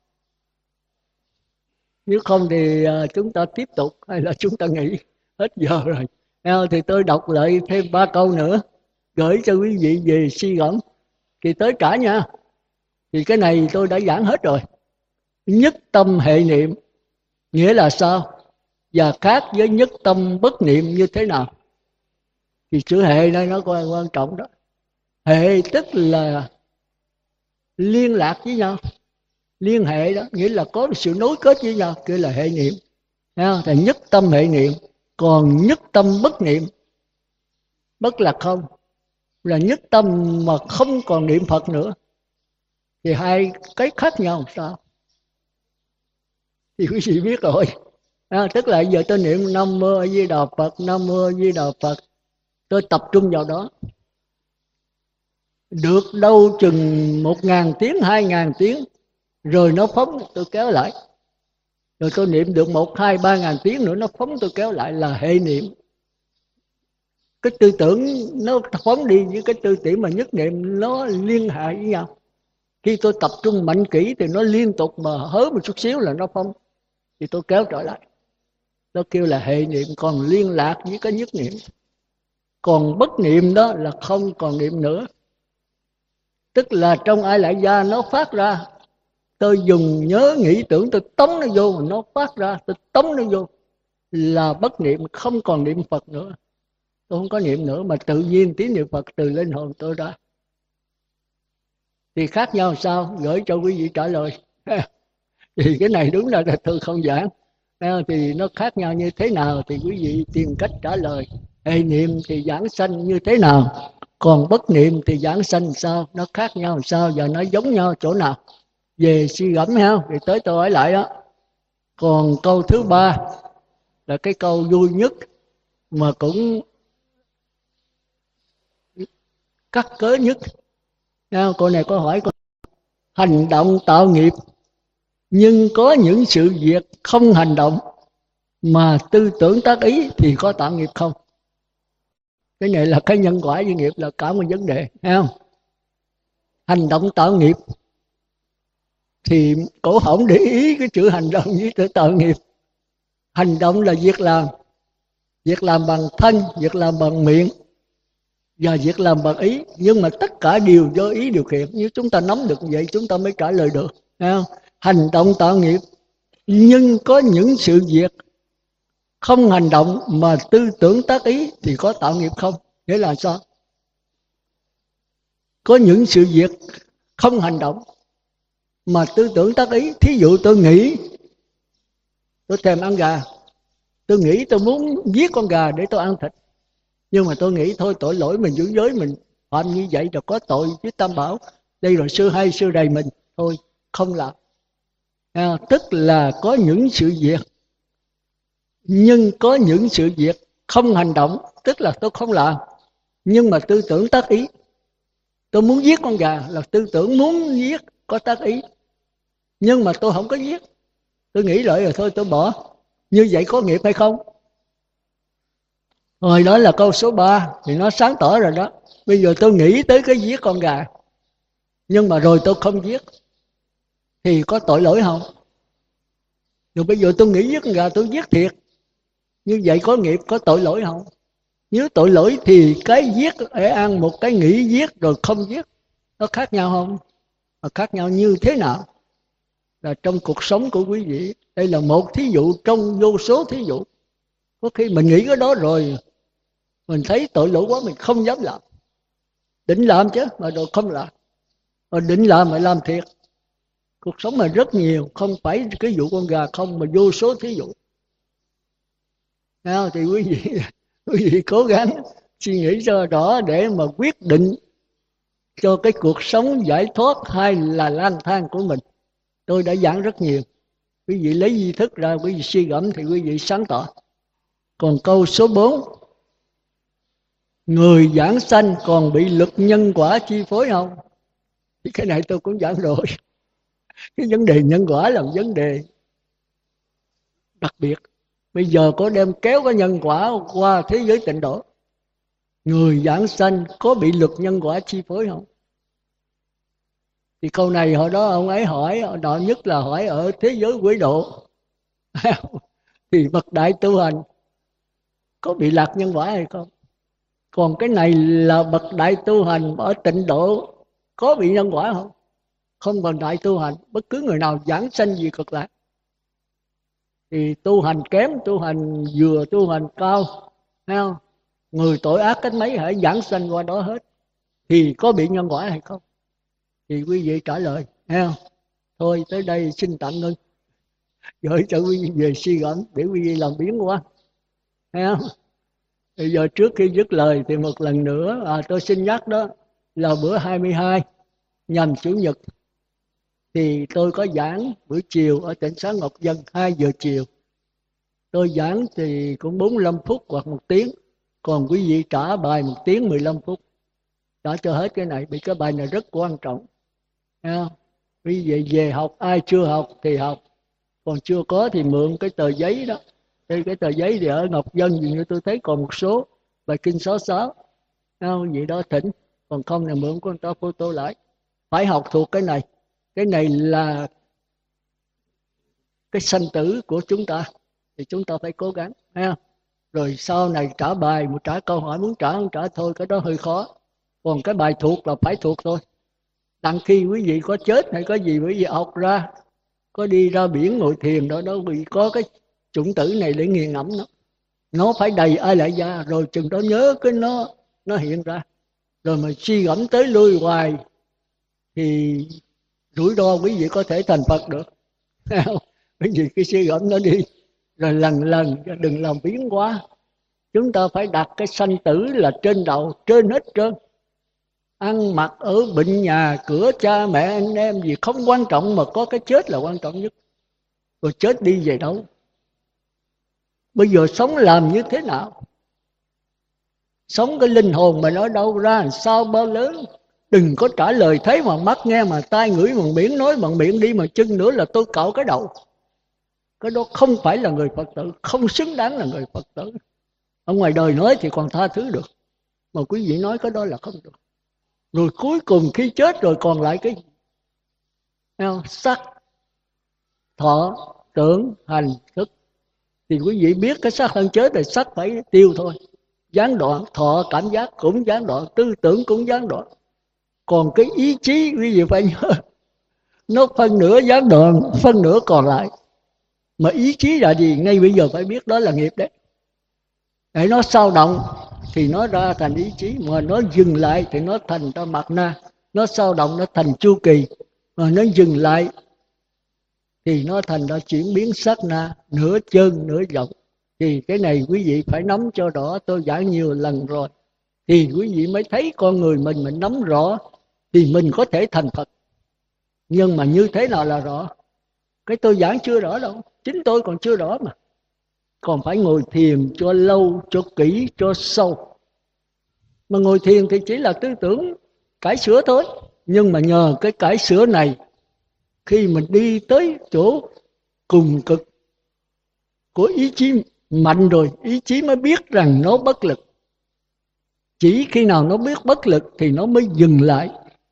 Nếu không thì chúng ta tiếp tục, hay là chúng ta nghỉ? Hết giờ rồi. Thì tôi đọc lại thêm ba câu nữa, gửi cho quý vị về suy gẫm. Thì tới trả nha. Thì cái này tôi đã giảng hết rồi. nhất tâm hệ niệm nghĩa là sao, và khác với nhất tâm bất niệm như thế nào? Thì chữ hệ đây nó quan quan trọng đó. Hệ tức là liên lạc với nhau, liên hệ đó, nghĩa là có sự nối kết với nhau, kia là hệ niệm. Thì nhất tâm hệ niệm. Còn nhất tâm bất niệm, bất là không, là nhất tâm mà không còn niệm Phật nữa. Thì hai cái khác nhau sao? Thì quý vị biết rồi. À, tức là giờ tôi niệm Nam Mô A Di Đà Phật, Nam Mô A Di Đà Phật, tôi tập trung vào đó. Được đâu chừng một ngàn tiếng, hai ngàn tiếng, rồi nó phóng tôi kéo lại. Rồi tôi niệm được một, hai, ba ngàn tiếng nữa nó phóng tôi kéo lại, là hệ niệm. Cái tư tưởng nó phóng đi với cái tư tưởng mà nhất niệm nó liên hệ với nhau. Khi tôi tập trung mạnh kỹ thì nó liên tục, mà hớ một chút xíu là nó phóng, thì tôi kéo trở lại. Nó kêu là hệ niệm, còn liên lạc với cái nhất niệm. Còn bất niệm đó là không còn niệm nữa. Tức là trong Ai Lại Gia nó phát ra, tôi dùng nhớ nghĩ tưởng, tôi tống nó vô, nó phát ra, tôi tống nó vô, là bất niệm, không còn niệm Phật nữa. Tôi không có niệm nữa, mà tự nhiên tiếng niệm Phật từ linh hồn tôi ra. Thì khác nhau sao? Gửi cho quý vị trả lời. Thì cái này đúng là tôi không giảng. Thì nó khác nhau như thế nào thì quý vị tìm cách trả lời. Hệ niệm thì giảng sanh như thế nào, còn bất niệm thì giảng sanh sao? Nó khác nhau sao và nó giống nhau chỗ nào? Về suy gẫm ha, thì tới tôi hỏi lại đó. Còn câu thứ ba là cái câu vui nhất, mà cũng cắt cớ nhất. Câu này có hỏi, hành động tạo nghiệp, nhưng có những sự việc không hành động mà tư tưởng tác ý thì có tạo nghiệp không? Cái này là cái nhân quả với nghiệp là cả một vấn đề, thấy không? Hành động tạo nghiệp thì cổ không để ý cái chữ hành động với chữ tạo nghiệp. Hành động là việc làm, việc làm bằng thân, việc làm bằng miệng và việc làm bằng ý, nhưng mà tất cả đều do ý điều khiển. Nếu chúng ta nắm được vậy chúng ta mới trả lời được, thấy không? Hành động tạo nghiệp, nhưng có những sự việc không hành động mà tư tưởng tác ý thì có tạo nghiệp không? Nghĩa là sao? Có những sự việc không hành động mà tư tưởng tác ý. Thí dụ tôi nghĩ tôi thèm ăn gà, tôi nghĩ tôi muốn giết con gà để tôi ăn thịt, nhưng mà tôi nghĩ thôi tội lỗi mình giữ giới mình phạm như vậy rồi có tội với Tam Bảo, đây rồi sư hay sư đầy mình, thôi không làm. À, tức là có những sự việc, nhưng có những sự việc không hành động, tức là tôi không làm, nhưng mà tư tưởng tác ý. Tôi muốn giết con gà là tư tưởng muốn giết, có tác ý, nhưng mà tôi không có giết, tôi nghĩ lại rồi thôi tôi bỏ. Như vậy có nghiệp hay không? Rồi đó là câu số ba, thì nó sáng tỏ rồi đó. Bây giờ tôi nghĩ tới cái giết con gà, nhưng mà rồi tôi không giết, thì có tội lỗi không? Rồi bây giờ tôi nghĩ giết con gà, tôi giết thiệt, như vậy có nghiệp, có tội lỗi không? Nếu tội lỗi thì cái giết để ăn, một cái nghĩ giết rồi không giết, nó khác nhau không? Mà khác nhau như thế nào? Là trong cuộc sống của quý vị, đây là một thí dụ trong vô số thí dụ. Có khi mình nghĩ cái đó rồi, mình thấy tội lỗi quá mình không dám làm, định làm chứ mà rồi không làm, mà định làm mà làm thiệt. Cuộc sống mà rất nhiều, không phải cái vụ con gà không, mà vô số thí dụ. Nào, thì quý vị quý vị cố gắng suy nghĩ cho rõ để mà quyết định cho cái cuộc sống giải thoát hay là lang thang của mình. Tôi đã giảng rất nhiều, quý vị lấy di thức ra, quý vị suy gẫm thì quý vị sáng tỏ. Còn câu số bốn, người giảng sanh còn bị luật nhân quả chi phối không? Thì cái này tôi cũng giảng rồi. Cái vấn đề nhân quả là một vấn đề đặc biệt. Bây giờ có đem kéo cái nhân quả qua thế giới tịnh độ. Người giảng sanh có bị luật nhân quả chi phối không? Thì câu này hồi đó ông ấy hỏi, đó nhất là hỏi ở thế giới quỷ độ. Thì bậc đại tu hành có bị lạc nhân quả hay không? Còn cái này là bậc đại tu hành ở tịnh độ có bị nhân quả không? không bằng đại tu hành. Bất cứ người nào giảng sanh gì cực lạc thì tu hành kém, tu hành vừa, tu hành cao, thấy không? Người tội ác cách mấy hãy giảng sanh qua đó hết, thì có bị nhân quả hay không? Thì quý vị trả lời, thấy không? Thôi tới đây xin tạm ngưng, gửi cho quý vị về suy gẫm để quý vị làm biến qua, thấy không? Bây giờ trước khi dứt lời thì một lần nữa à, tôi xin nhắc đó là bữa hai mươi hai nhằm Chủ nhật thì tôi có giảng buổi chiều ở tỉnh xá Ngọc Dân hai giờ chiều. Tôi giảng thì cũng bốn mươi lăm phút hoặc một tiếng, còn quý vị trả bài một tiếng mười lăm phút. Trả cho hết cái này, vì cái bài này rất quan trọng. Thấy không? Quý vị về học, ai chưa học thì học, còn chưa có thì mượn cái tờ giấy đó. Đây cái tờ giấy thì ở Ngọc Dân dường như tôi thấy còn một số bài kinh sáu sáu, không gì đó thỉnh, còn không là mượn của người ta photo lại. Phải học thuộc cái này, cái này là cái sanh tử của chúng ta, thì chúng ta phải cố gắng, thấy không? Rồi sau này trả bài, một trả câu hỏi muốn trả không trả thôi, cái đó hơi khó. Còn cái bài thuộc là phải thuộc thôi. Đặng khi quý vị có chết hay có gì quý vị học ra, có đi ra biển ngồi thiền đó, đó quý vị có cái chủng tử này để nghiền ngẫm nó. Nó phải đầy ai lại ra, rồi chừng đó nhớ cái nó nó hiện ra. Rồi mà suy gẫm tới lui hoài thì rủi ro quý vị có thể thành Phật được. Quý vị cứ suy gẫm nó đi, rồi lần lần đừng làm biến quá. Chúng ta phải đặt cái sanh tử là trên đầu, trên hết trơn. Ăn mặc ở bệnh nhà, cửa cha mẹ anh em gì không quan trọng, mà có cái chết là quan trọng nhất. Rồi chết đi về đâu? Bây giờ sống làm như thế nào? Sống cái linh hồn mình ở đâu ra, làm sao bao lớn? Đừng có trả lời thấy mà mắt nghe mà tai ngửi bằng miệng, nói bằng miệng, đi mà chân nữa là tôi cạo cái đầu. Cái đó không phải là người Phật tử, không xứng đáng là người Phật tử. Ở ngoài đời nói thì còn tha thứ được, mà quý vị nói cái đó là không được. Rồi cuối cùng khi chết rồi còn lại cái không? Sắc, thọ, tưởng, hành, thức. Thì quý vị biết cái sắc thân chết thì sắc phải tiêu thôi, gián đoạn. Thọ cảm giác cũng gián đoạn, tư tưởng cũng gián đoạn. Còn cái ý chí quý vị phải nhớ, nó phân nửa gián đoạn, phân nửa còn lại. Mà ý chí là gì? Ngay bây giờ phải biết đó là nghiệp đấy. Để nó sao động thì nó ra thành ý chí, mà nó dừng lại thì nó thành ra mạt na. Nó sao động nó thành chu kỳ, mà nó dừng lại thì nó thành ra chuyển biến sát na, nửa chân nửa vọng. Thì cái này quý vị phải nắm cho rõ, tôi giảng nhiều lần rồi. Thì quý vị mới thấy con người mình, mình nắm rõ thì mình có thể thành Phật. Nhưng mà như thế nào là rõ? Cái tôi giảng chưa rõ đâu, chính tôi còn chưa rõ mà. Còn phải ngồi thiền cho lâu, cho kỹ, cho sâu. Mà ngồi thiền thì chỉ là tư tưởng cải sửa thôi. Nhưng mà nhờ cái cải sửa này, khi mình đi tới chỗ cùng cực của ý chí mạnh rồi, ý chí mới biết rằng nó bất lực. Chỉ khi nào nó biết bất lực thì nó mới dừng lại.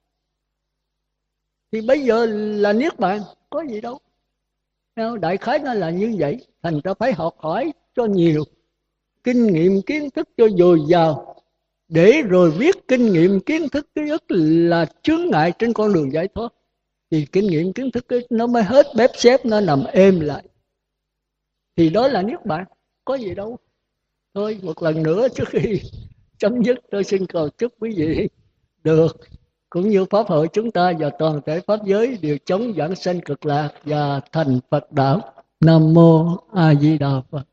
Thì bây giờ là niết bàn, có gì đâu. Đại khái nó là như vậy. Thành ra phải học hỏi cho nhiều, kinh nghiệm kiến thức cho dồi dào, để rồi biết kinh nghiệm kiến thức thứ nhất là chướng ngại trên con đường giải thoát. Thì kinh nghiệm kiến thức ấy, nó mới hết bếp xếp, nó nằm êm lại. Thì đó là niết bàn, có gì đâu. Thôi một lần nữa trước khi chấm dứt, tôi xin cầu chúc quý vị được, cũng như Pháp hội chúng ta và toàn thể Pháp giới đều chống giảng sanh cực lạc và thành Phật đạo. Nam Mô A Di Đà Phật.